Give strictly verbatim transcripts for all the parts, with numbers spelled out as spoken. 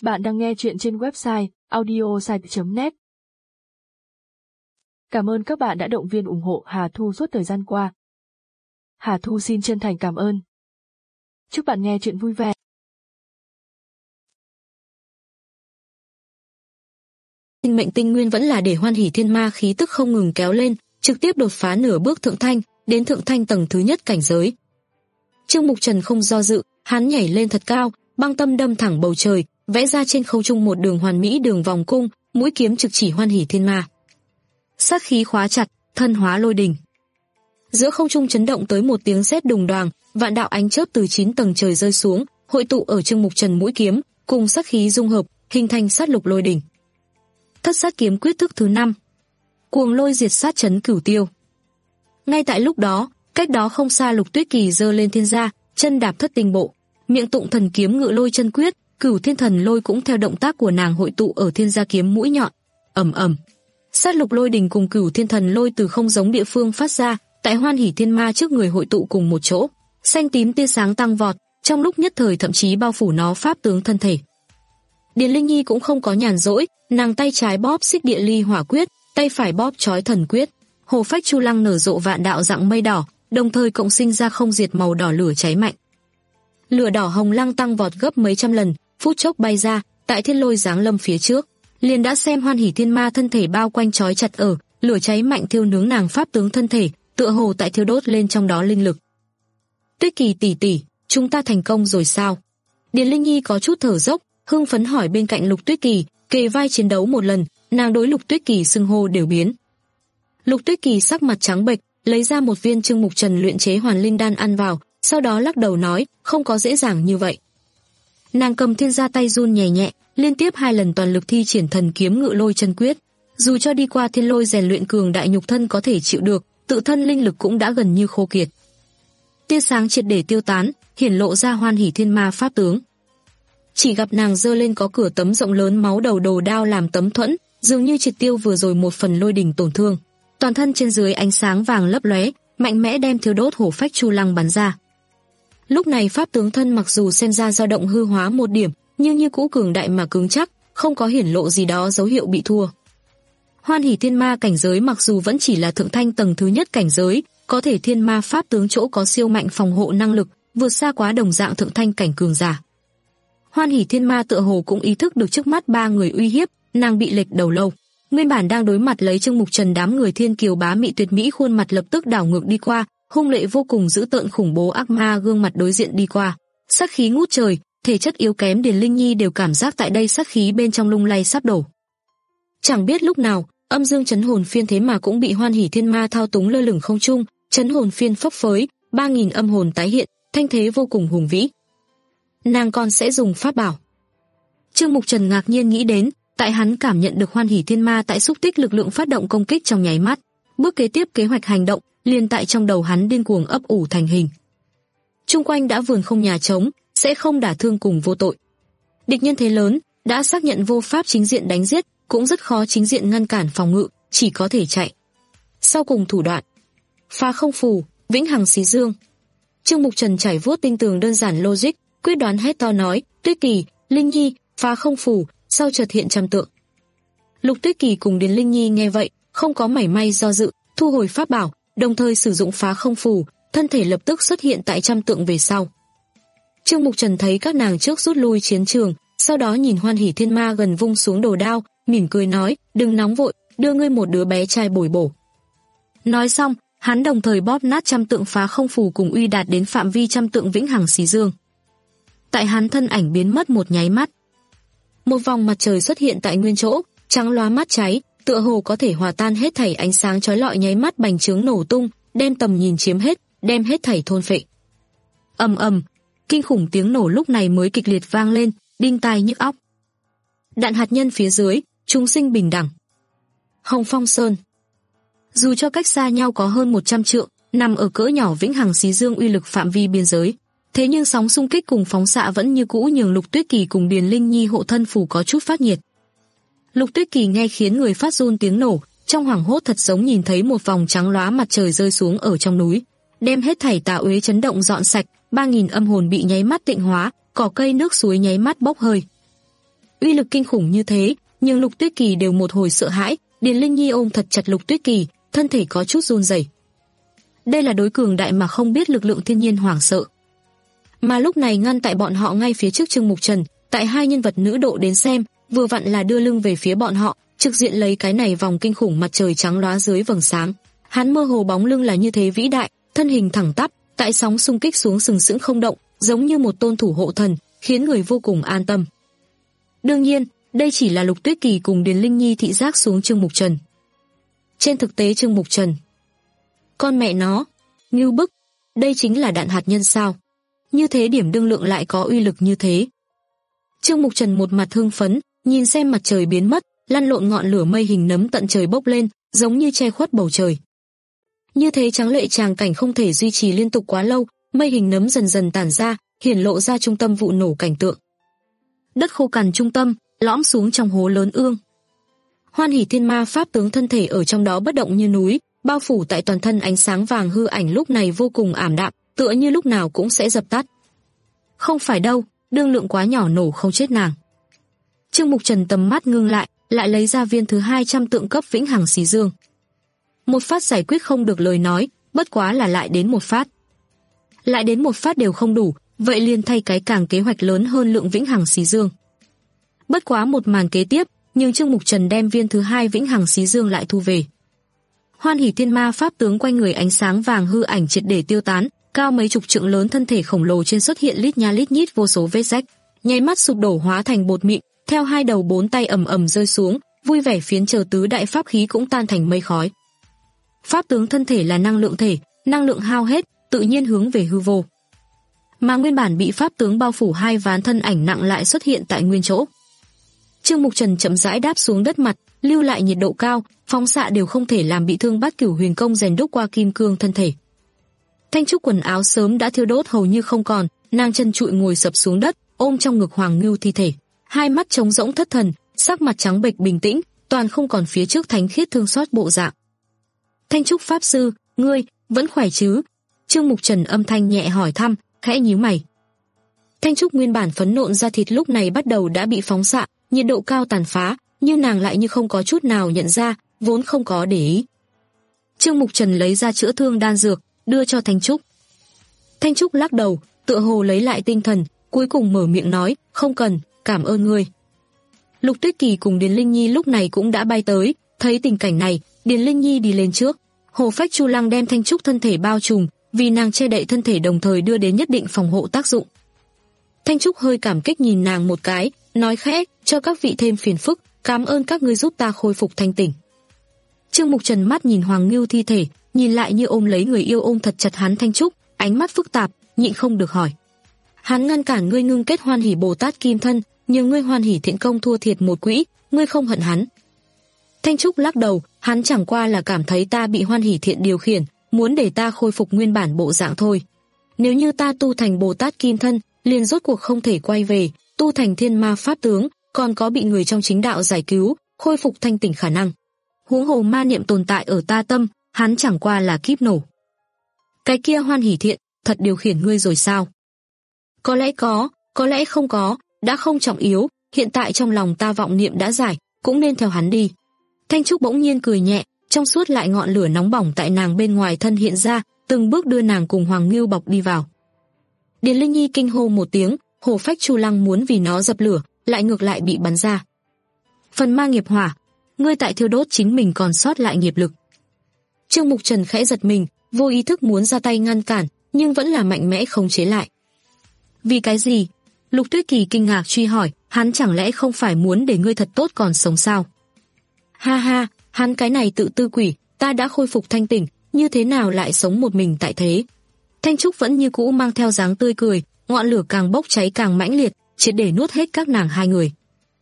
Bạn đang nghe chuyện trên website audiosite chấm net. Cảm ơn các bạn đã động viên ủng hộ Hà Thu suốt thời gian qua. Hà Thu xin chân thành cảm ơn. Chúc bạn nghe chuyện vui vẻ. Sinh mệnh tinh nguyên vẫn là để Hoan Hỷ Thiên Ma khí tức không ngừng kéo lên, trực tiếp đột phá nửa bước thượng thanh, đến thượng thanh tầng thứ nhất cảnh giới. Trương Mục Trần không do dự, hắn nhảy lên thật cao, băng tâm đâm thẳng bầu trời, vẽ ra trên không trung một đường hoàn mỹ đường vòng cung, mũi kiếm trực chỉ Hoan Hỷ Thiên Ma. Sát khí khóa chặt, thân hóa lôi đình. Giữa không trung chấn động tới một tiếng sét đùng đoàng, vạn đạo ánh chớp từ chín tầng trời rơi xuống, hội tụ ở Trương Mục Trần mũi kiếm, cùng sát khí dung hợp, hình thành sát lục lôi đỉnh. Thất sát kiếm quyết thức thứ năm. Cuồng lôi diệt sát chấn cửu tiêu. Ngay tại lúc đó, cách đó không xa Lục Tuyết Kỳ giơ lên thiên gia, chân đạp thất tinh bộ, miệng tụng thần kiếm ngự lôi chân quyết, cửu thiên thần lôi cũng theo động tác của nàng hội tụ ở thiên gia kiếm mũi nhọn. Ầm ầm. Sát lục lôi đỉnh cùng cửu thiên thần lôi từ không giống địa phương phát ra, tại Hoan Hỷ Thiên Ma trước người hội tụ cùng một chỗ, xanh tím tia sáng tăng vọt, trong lúc nhất thời thậm chí bao phủ nó pháp tướng thân thể. Điền Linh Nhi cũng không có nhàn rỗi, nàng tay trái bóp xích địa ly hỏa quyết, tay phải bóp chói thần quyết, hồ phách chu lăng nở rộ vạn đạo dạng mây đỏ, đồng thời cộng sinh ra không diệt màu đỏ lửa cháy mạnh. Lửa đỏ hồng lăng tăng vọt gấp mấy trăm lần, phút chốc bay ra, tại thiên lôi giáng lâm phía trước, liền đã xem Hoan Hỷ Thiên Ma thân thể bao quanh chói chặt ở, lửa cháy mạnh thiêu nướng nàng pháp tướng thân thể, tựa hồ tại thiêu đốt lên trong đó linh lực. Tuyết Kỳ tỷ tỷ, chúng ta thành công rồi sao? Điền Linh Nhi có chút thở dốc, hưng phấn hỏi bên cạnh Lục Tuyết Kỳ, kề vai chiến đấu một lần, nàng đối Lục Tuyết Kỳ xưng hô đều biến. Lục Tuyết Kỳ sắc mặt trắng bệch, lấy ra một viên Trương Mục Trần luyện chế hoàn linh đan ăn vào, sau đó lắc đầu nói, không có dễ dàng như vậy. Nàng cầm thiên gia tay run nhẹ nhẹ, liên tiếp hai lần toàn lực thi triển thần kiếm ngự lôi chân quyết, dù cho đi qua thiên lôi rèn luyện cường đại nhục thân có thể chịu được, tự thân linh lực cũng đã gần như khô kiệt. Tia sáng triệt để tiêu tán, hiển lộ ra Hoan Hỷ Thiên Ma pháp tướng. Chỉ gặp nàng giơ lên có cửa tấm rộng lớn máu đầu đồ đao làm tấm thuẫn, dường như triệt tiêu vừa rồi một phần lôi đỉnh tổn thương. Toàn thân trên dưới ánh sáng vàng lấp lóe, mạnh mẽ đem thiêu đốt hổ phách chu lăng bắn ra. Lúc này pháp tướng thân mặc dù xem ra dao động hư hóa một điểm, nhưng như cũ cường đại mà cứng chắc, không có hiển lộ gì đó dấu hiệu bị thua. Hoan Hỷ Thiên Ma cảnh giới mặc dù vẫn chỉ là thượng thanh tầng thứ nhất cảnh giới, có thể thiên ma pháp tướng chỗ có siêu mạnh phòng hộ năng lực, vượt xa quá đồng dạng thượng thanh cảnh cường giả. Hoan Hỷ Thiên Ma tựa hồ cũng ý thức được trước mắt ba người uy hiếp, nàng bị lệch đầu lâu. Nguyên bản đang đối mặt lấy Trương Mục Trần đám người thiên kiều bá mị tuyệt mỹ khuôn mặt lập tức đảo ngược đi qua, hung lệ vô cùng dữ tợn khủng bố ác ma gương mặt đối diện đi qua. Sát khí ngút trời, thể chất yếu kém Điền Linh Nhi đều cảm giác tại đây sát khí bên trong lung lay sắp đổ. Chẳng biết lúc nào, âm dương chấn hồn phiên thế mà cũng bị Hoan Hỷ Thiên Ma thao túng lơ lửng không trung, chấn hồn phiên phấp phới, ba nghìn âm hồn tái hiện, thanh thế vô cùng hùng vĩ. Nàng còn sẽ dùng pháp bảo. Trương Mục Trần ngạc nhiên nghĩ đến, tại hắn cảm nhận được Hoan Hỷ Thiên Ma tại xúc tích lực lượng phát động công kích trong nháy mắt, bước kế tiếp kế hoạch hành động liền tại trong đầu hắn điên cuồng ấp ủ thành hình. Trung quanh đã vườn không nhà trống, sẽ không đả thương cùng vô tội. Địch nhân thế lớn, đã xác nhận vô pháp chính diện đánh giết, cũng rất khó chính diện ngăn cản phòng ngự, chỉ có thể chạy. Sau cùng thủ đoạn, phá không phù, vĩnh hằng xí dương. Trương Mục Trần trải vuốt tinh tường đơn giản logic, quyết đoán hét to nói, Tuyết Kỳ, Linh Nhi, phá không phù, sau chợt hiện trăm tượng. Lục Tuyết Kỳ cùng Điền Linh Nhi nghe vậy, không có mảy may do dự, thu hồi pháp bảo, đồng thời sử dụng phá không phù, thân thể lập tức xuất hiện tại trăm tượng về sau. Trương Mục Trần thấy các nàng trước rút lui chiến trường, sau đó nhìn Hoan Hỷ Thiên Ma gần vung xuống đồ đao, mỉm cười nói, đừng nóng vội, đưa ngươi một đứa bé trai bồi bổ. Nói xong, hắn đồng thời bóp nát trăm tượng phá không phù cùng uy đạt đến phạm vi trăm tượng vĩnh hằng xí dương. Tại hắn thân ảnh biến mất một nháy mắt, một vòng mặt trời xuất hiện tại nguyên chỗ, trắng lóa mắt cháy, tựa hồ có thể hòa tan hết thảy ánh sáng chói lọi nháy mắt bành trướng nổ tung, đem tầm nhìn chiếm hết, đem hết thảy thôn phệ. Ầm ầm, kinh khủng tiếng nổ lúc này mới kịch liệt vang lên, đinh tai nhức óc. Đạn hạt nhân phía dưới, chúng sinh bình đẳng. Hồng Phong Sơn. Dù cho cách xa nhau có hơn một trăm trượng, nằm ở cỡ nhỏ vĩnh hằng xí dương uy lực phạm vi biên giới, thế nhưng sóng xung kích cùng phóng xạ vẫn như cũ nhường Lục Tuyết Kỳ cùng Điền Linh Nhi hộ thân phù có chút phát nhiệt. Lục Tuyết Kỳ nghe khiến người phát run tiếng nổ, trong hoảng hốt thật giống nhìn thấy một vòng trắng lóa mặt trời rơi xuống ở trong núi, đem hết thảy tà uế chấn động dọn sạch, ba nghìn âm hồn bị nháy mắt tịnh hóa, cỏ cây nước suối nháy mắt bốc hơi. uy lực kinh khủng như thế, nhưng Lục Tuyết Kỳ đều một hồi sợ hãi. Điền Linh Nhi ôm thật chặt Lục Tuyết Kỳ, thân thể có chút run rẩy. Đây là đối cường đại mà không biết lực lượng thiên nhiên hoảng sợ. Mà lúc này ngăn tại bọn họ ngay phía trước Trương Mục Trần, tại hai nhân vật nữ độ đến xem, vừa vặn là đưa lưng về phía bọn họ, trực diện lấy cái này vòng kinh khủng mặt trời trắng lóa dưới vầng sáng. Hắn mơ hồ bóng lưng là như thế vĩ đại, thân hình thẳng tắp, tại sóng xung kích xuống sừng sững không động, giống như một tôn thủ hộ thần, khiến người vô cùng an tâm. Đương nhiên, đây chỉ là Lục Tuyết Kỳ cùng Điền Linh Nhi thị giác xuống Trương Mục Trần. Trên thực tế Trương Mục Trần, con mẹ nó, ngưu bức, đây chính là đạn hạt nhân sao? Như thế điểm đương lượng lại có uy lực như thế. Trương Mục Trần một mặt hưng phấn, nhìn xem mặt trời biến mất, lăn lộn ngọn lửa mây hình nấm tận trời bốc lên, giống như che khuất bầu trời. Như thế tráng lệ tràng cảnh không thể duy trì liên tục quá lâu, mây hình nấm dần dần tản ra, hiển lộ ra trung tâm vụ nổ cảnh tượng. Đất khô cằn trung tâm, lõm xuống trong hố lớn ương. Hoan Hỷ Thiên Ma pháp tướng thân thể ở trong đó bất động như núi, bao phủ tại toàn thân ánh sáng vàng hư ảnh lúc này vô cùng ảm đạm, tựa như lúc nào cũng sẽ dập tắt. Không phải đâu, đương lượng quá nhỏ nổ không chết nàng. Trương Mục Trần tầm mắt ngưng lại, lại lấy ra viên thứ hai trăm tượng cấp vĩnh hằng xí dương. Một phát giải quyết không được lời nói, bất quá là lại đến một phát. Lại đến một phát đều không đủ, vậy liền thay cái càng kế hoạch lớn hơn lượng vĩnh hằng xí dương. Bất quá một màn kế tiếp, nhưng Trương Mục Trần đem viên thứ hai vĩnh hằng xí dương lại thu về. Hoan Hỷ Thiên Ma pháp tướng quanh người ánh sáng vàng hư ảnh triệt để tiêu tán, cao mấy chục trượng lớn thân thể khổng lồ trên xuất hiện lít nha lít nhít vô số vết rách, nháy mắt sụp đổ hóa thành bột mịn, theo hai đầu bốn tay ầm ầm rơi xuống, vui vẻ phiến chờ tứ đại pháp khí cũng tan thành mây khói. Pháp tướng thân thể là năng lượng thể, năng lượng hao hết, tự nhiên hướng về hư vô. Mà nguyên bản bị pháp tướng bao phủ hai ván thân ảnh nặng lại xuất hiện tại nguyên chỗ. Trương Mục Trần chậm rãi đáp xuống đất mặt, lưu lại nhiệt độ cao, phóng xạ đều không thể làm bị thương Bát Cửu Huyền Công rèn đúc qua kim cương thân thể. Thanh Trúc quần áo sớm đã thiêu đốt hầu như không còn, nàng chân trụi ngồi sập xuống đất, ôm trong ngực Hoàng Ngưu thi thể, hai mắt trống rỗng thất thần, sắc mặt trắng bệch bình tĩnh, toàn không còn phía trước thánh khiết thương xót bộ dạng. Thanh Trúc pháp sư, ngươi vẫn khỏe chứ? Trương Mục Trần âm thanh nhẹ hỏi thăm, khẽ nhíu mày. Thanh Trúc nguyên bản phấn nộn da thịt lúc này bắt đầu đã bị phóng xạ, nhiệt độ cao tàn phá, nhưng nàng lại như không có chút nào nhận ra, vốn không có để ý. Trương Mục Trần lấy ra chữa thương đan dược, đưa cho Thanh Trúc. Thanh Trúc lắc đầu, tựa hồ lấy lại tinh thần, cuối cùng mở miệng nói, không cần, cảm ơn ngươi. Lục Tuyết Kỳ cùng Điền Linh Nhi lúc này cũng đã bay tới, thấy tình cảnh này, Điền Linh Nhi đi lên trước. Hồ Phách Chu Lăng đem Thanh Trúc thân thể bao trùm, vì nàng che đậy thân thể đồng thời đưa đến nhất định phòng hộ tác dụng. Thanh Trúc hơi cảm kích nhìn nàng một cái, nói khẽ, cho các vị thêm phiền phức, cảm ơn các ngươi giúp ta khôi phục thanh tỉnh. Trương Mục Trần mắt nhìn Hoàng Ngưu thi thể, nhìn lại như ôm lấy người yêu ôm thật chặt hắn. Thanh Trúc, ánh mắt phức tạp, nhịn không được hỏi. Hắn ngăn cản ngươi ngưng kết Hoan Hỷ Bồ Tát kim thân, nhưng ngươi Hoan Hỷ Thiện Công thua thiệt một quỹ, ngươi không hận hắn. Thanh Trúc lắc đầu, hắn chẳng qua là cảm thấy ta bị Hoan Hỷ Thiện điều khiển, muốn để ta khôi phục nguyên bản bộ dạng thôi. Nếu như ta tu thành Bồ Tát kim thân, liền rốt cuộc không thể quay về, tu thành Thiên Ma pháp tướng, còn có bị người trong chính đạo giải cứu, khôi phục thanh tỉnh khả năng. Huống hồ ma niệm tồn tại ở ta tâm, hắn chẳng qua là kíp nổ. Cái kia Hoan Hỷ Thiện, thật điều khiển ngươi rồi sao? Có lẽ có, có lẽ không có, đã không trọng yếu, hiện tại trong lòng ta vọng niệm đã giải, cũng nên theo hắn đi. Thanh Trúc bỗng nhiên cười nhẹ, trong suốt lại ngọn lửa nóng bỏng tại nàng bên ngoài thân hiện ra, từng bước đưa nàng cùng Hoàng Ngưu bọc đi vào. Điền Linh Nhi kinh hô một tiếng, Hồ Phách Chu Lăng muốn vì nó dập lửa, lại ngược lại bị bắn ra. Phần ma nghiệp hỏa, ngươi tại thiêu đốt chính mình còn sót lại nghiệp lực. Trương Mục Trần khẽ giật mình, vô ý thức muốn ra tay ngăn cản, nhưng vẫn là mạnh mẽ khống chế lại. Vì cái gì? Lục Tuyết Kỳ kinh ngạc truy hỏi, hắn chẳng lẽ không phải muốn để ngươi thật tốt còn sống sao? Ha ha, hắn cái này tự tư quỷ, ta đã khôi phục thanh tỉnh, như thế nào lại sống một mình tại thế? Thanh Trúc vẫn như cũ mang theo dáng tươi cười, ngọn lửa càng bốc cháy càng mãnh liệt, triệt để nuốt hết các nàng hai người.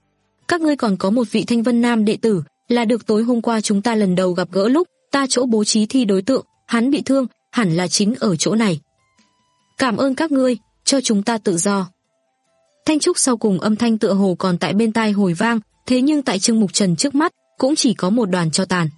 Các ngươi còn có một vị Thanh Vân Nam đệ tử, là được tối hôm qua chúng ta lần đầu gặp gỡ lúc ta chỗ bố trí thi đối tượng, hắn bị thương, hẳn là chính ở chỗ này. Cảm ơn các ngươi, cho chúng ta tự do. Thanh Trúc sau cùng âm thanh tựa hồ còn tại bên tai hồi vang, thế nhưng tại Trương Mục Trần trước mắt cũng chỉ có một đoàn tro tàn.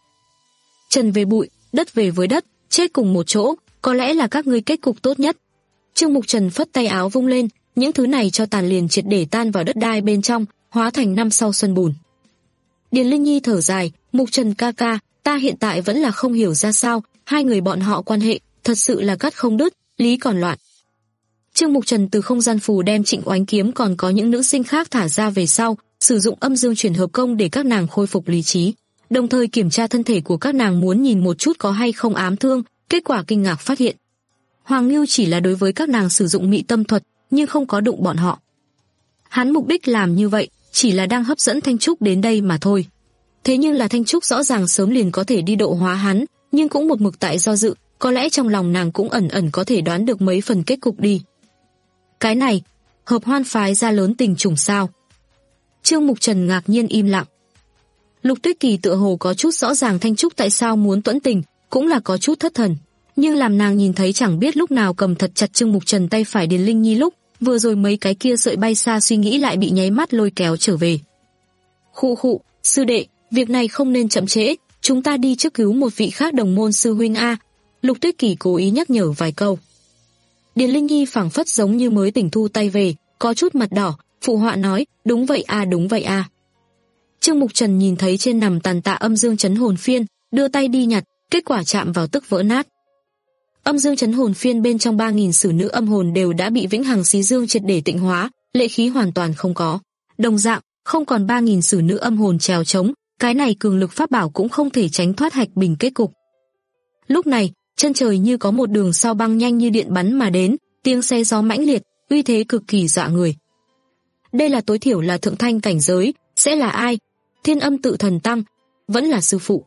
Trần về bụi, đất về với đất, chết cùng một chỗ, có lẽ là các ngươi kết cục tốt nhất. Trương Mục Trần phất tay áo vung lên, những thứ này cho tàn liền triệt để tan vào đất đai bên trong, hóa thành năm sau xuân bùn. Điền Linh Nhi thở dài, Mục Trần ca ca, ta hiện tại vẫn là không hiểu ra sao, hai người bọn họ quan hệ, thật sự là cắt không đứt, lý còn loạn. Trương Mục Trần từ không gian phù đem Trịnh Oánh Kiếm còn có những nữ sinh khác thả ra về sau, sử dụng âm dương chuyển hợp công để các nàng khôi phục lý trí, đồng thời kiểm tra thân thể của các nàng muốn nhìn một chút có hay không ám thương, kết quả kinh ngạc phát hiện. Hoàng Lưu chỉ là đối với các nàng sử dụng mị tâm thuật, nhưng không có đụng bọn họ. Hắn mục đích làm như vậy, chỉ là đang hấp dẫn Thanh Trúc đến đây mà thôi. Thế nhưng là Thanh Trúc rõ ràng sớm liền có thể đi độ hóa hắn, nhưng cũng một mực tại do dự, có lẽ trong lòng nàng cũng ẩn ẩn có thể đoán được mấy phần kết cục đi. Cái này, Hợp Hoan phái ra lớn tình trùng sao? Trương Mục Trần ngạc nhiên im lặng. Lục Tuyết Kỳ tựa hồ có chút rõ ràng Thanh Trúc tại sao muốn tuẫn tình, cũng là có chút thất thần. Nhưng làm nàng nhìn thấy chẳng biết lúc nào cầm thật chặt Trương Mục Trần tay phải Điền Linh Nhi lúc, vừa rồi mấy cái kia sợi bay xa suy nghĩ lại bị nháy mắt lôi kéo trở về. Khụ khụ, sư đệ, việc này không nên chậm trễ, chúng ta đi trước cứu một vị khác đồng môn sư huynh a. Lục Tuyết Kỳ cố ý nhắc nhở vài câu. Điền Linh Nhi phảng phất giống như mới tỉnh thu tay về, có chút mặt đỏ, phụ họa nói, đúng vậy a, đúng vậy a. Trương Mục Trần nhìn thấy trên nằm tàn tạ âm dương chấn hồn phiên, đưa tay đi nhặt, kết quả chạm vào tức vỡ nát. Âm dương chấn hồn phiên bên trong ba nghìn sử nữ âm hồn đều đã bị vĩnh hằng xí dương triệt để tịnh hóa, lệ khí hoàn toàn không có. Đồng dạng, không còn ba nghìn sử nữ âm hồn trèo trống, cái này cường lực pháp bảo cũng không thể tránh thoát hạch bình kết cục. Lúc này, chân trời như có một đường sao băng nhanh như điện bắn mà đến, tiếng xe gió mãnh liệt, uy thế cực kỳ dọa người. Đây là tối thiểu là thượng thanh cảnh giới, sẽ là ai? Thiên Âm Tự Thần Tăng, vẫn là sư phụ.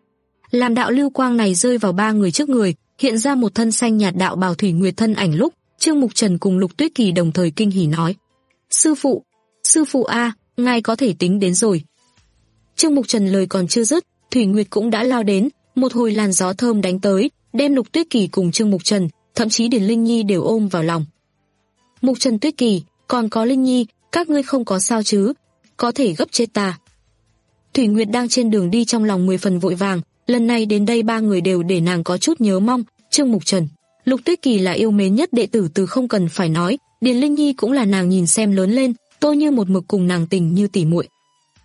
Làm đạo lưu quang này rơi vào ba người trước người, hiện ra một thân xanh nhạt đạo bào thủy nguyệt thân ảnh lúc, Trương Mục Trần cùng Lục Tuyết Kỳ đồng thời kinh hỉ nói: "Sư phụ, sư phụ a, ngài có thể tính đến rồi." Trương Mục Trần lời còn chưa dứt, Thủy Nguyệt cũng đã lao đến, một hồi làn gió thơm đánh tới, đem Lục Tuyết Kỳ cùng Trương Mục Trần, thậm chí Điền Linh Nhi đều ôm vào lòng. "Mục Trần, Tuyết Kỳ, còn có Linh Nhi, các ngươi không có sao chứ? Có thể gấp chết ta." Thủy Nguyệt đang trên đường đi trong lòng mười phần vội vàng, lần này đến đây ba người đều để nàng có chút nhớ mong, Trương Mục Trần, Lục Tuyết Kỳ là yêu mến nhất đệ tử từ không cần phải nói, Điền Linh Nhi cũng là nàng nhìn xem lớn lên, tôi như một mực cùng nàng tình như tỉ muội.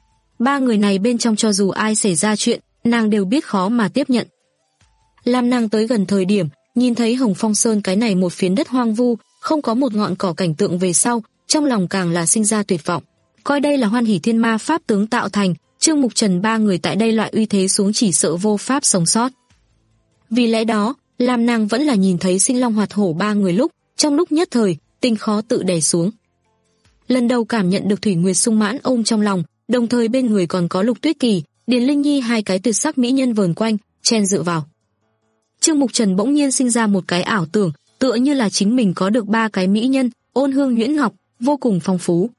Ba người này bên trong cho dù ai xảy ra chuyện, nàng đều biết khó mà tiếp nhận. Làm nàng tới gần thời điểm, nhìn thấy Hồng Phong Sơn cái này một phiến đất hoang vu, không có một ngọn cỏ cảnh tượng về sau, trong lòng càng là sinh ra tuyệt vọng. Coi đây là Hoan Hỷ Thiên Ma pháp tướng tạo thành, Trương Mục Trần ba người tại đây loại uy thế xuống chỉ sợ vô pháp sống sót. Vì lẽ đó, làm nàng vẫn là nhìn thấy Sinh Long Hoạt Hổ ba người lúc, trong lúc nhất thời, tình khó tự đè xuống. Lần đầu cảm nhận được Thủy Nguyệt sung mãn ôm trong lòng, đồng thời bên người còn có Lục Tuyết Kỳ, Điền Linh Nhi hai cái tuyệt sắc mỹ nhân vờn quanh, chen dựa vào. Trương Mục Trần bỗng nhiên sinh ra một cái ảo tưởng, tựa như là chính mình có được ba cái mỹ nhân, ôn hương nhuyễn ngọc, vô cùng phong phú.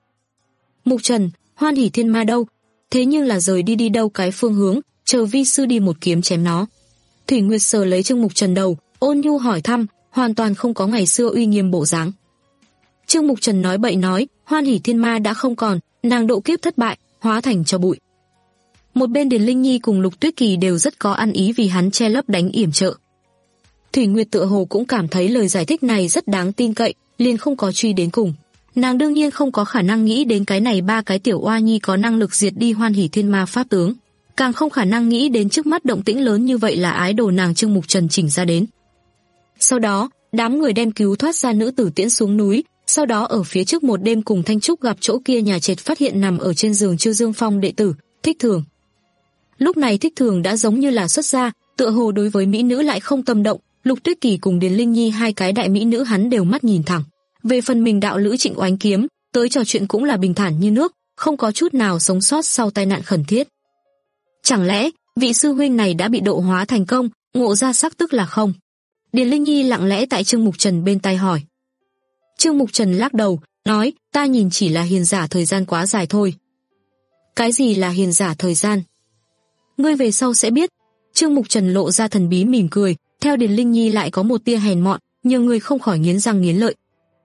Mục Trần, Hoan Hỷ Thiên Ma đâu? Thế nhưng là rời đi đi đâu cái phương hướng, chờ vi sư đi một kiếm chém nó. Thủy Nguyệt sờ lấy Trương Mục Trần đầu, ôn nhu hỏi thăm, hoàn toàn không có ngày xưa uy nghiêm bộ dáng. Trương Mục Trần nói bậy nói, Hoan Hỷ Thiên Ma đã không còn, nàng độ kiếp thất bại, hóa thành tro bụi. Một bên Điền Linh Nhi cùng Lục Tuyết Kỳ đều rất có ăn ý vì hắn che lấp đánh yểm trợ. Thủy Nguyệt tựa hồ cũng cảm thấy lời giải thích này rất đáng tin cậy, liền không có truy đến cùng. Nàng đương nhiên không có khả năng nghĩ đến cái này ba cái tiểu oa nhi có năng lực diệt đi Hoan Hỷ Thiên Ma pháp tướng, càng không khả năng nghĩ đến trước mắt động tĩnh lớn như vậy là ái đồ nàng Trương Mục Trần chỉnh ra đến. Sau đó, đám người đem cứu thoát ra nữ tử tiễn xuống núi, sau đó ở phía trước một đêm cùng Thanh Trúc gặp chỗ kia nhà trệt phát hiện nằm ở trên giường Chiêu Dương Phong đệ tử, Thích Thường. Lúc này Thích Thường đã giống như là xuất gia, tựa hồ đối với mỹ nữ lại không tâm động, Lục Tuyết Kỳ cùng Điền Linh Nhi hai cái đại mỹ nữ hắn đều mắt nhìn thẳng. Về phần mình đạo lữ Trịnh Oánh Kiếm, tới trò chuyện cũng là bình thản như nước, không có chút nào sống sót sau tai nạn khẩn thiết. Chẳng lẽ, vị sư huynh này đã bị độ hóa thành công, ngộ ra sắc tức là không? Điền Linh Nhi lặng lẽ tại Trương Mục Trần bên tai hỏi. Trương Mục Trần lắc đầu, nói, ta nhìn chỉ là hiền giả thời gian quá dài thôi. Cái gì là hiền giả thời gian? Ngươi về sau sẽ biết. Trương Mục Trần lộ ra thần bí mỉm cười, theo Điền Linh Nhi lại có một tia hèn mọn, nhiều người không khỏi nghiến răng nghiến lợi.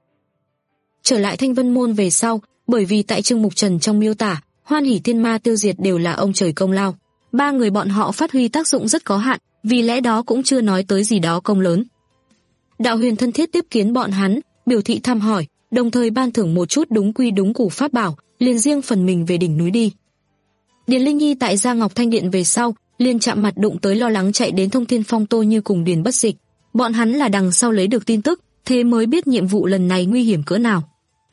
Trở lại Thanh Vân Môn về sau, bởi vì tại Trương Mục Trần trong miêu tả, Hoan Hỷ Thiên Ma tiêu diệt đều là ông trời công lao. Ba người bọn họ phát huy tác dụng rất có hạn, vì lẽ đó cũng chưa nói tới gì đó công lớn. Đạo Huyền thân thiết tiếp kiến bọn hắn, biểu thị thăm hỏi, đồng thời ban thưởng một chút đúng quy đúng củ pháp bảo, liền riêng phần mình về đỉnh núi đi. Điền Linh Nhi tại Gia Ngọc Thanh Điện về sau, liền chạm mặt đụng tới lo lắng chạy đến Thông Thiên Phong Tô Như cùng Điền Bất Dịch. Bọn hắn là đằng sau lấy được tin tức, thế mới biết nhiệm vụ lần này nguy hiểm cỡ nào.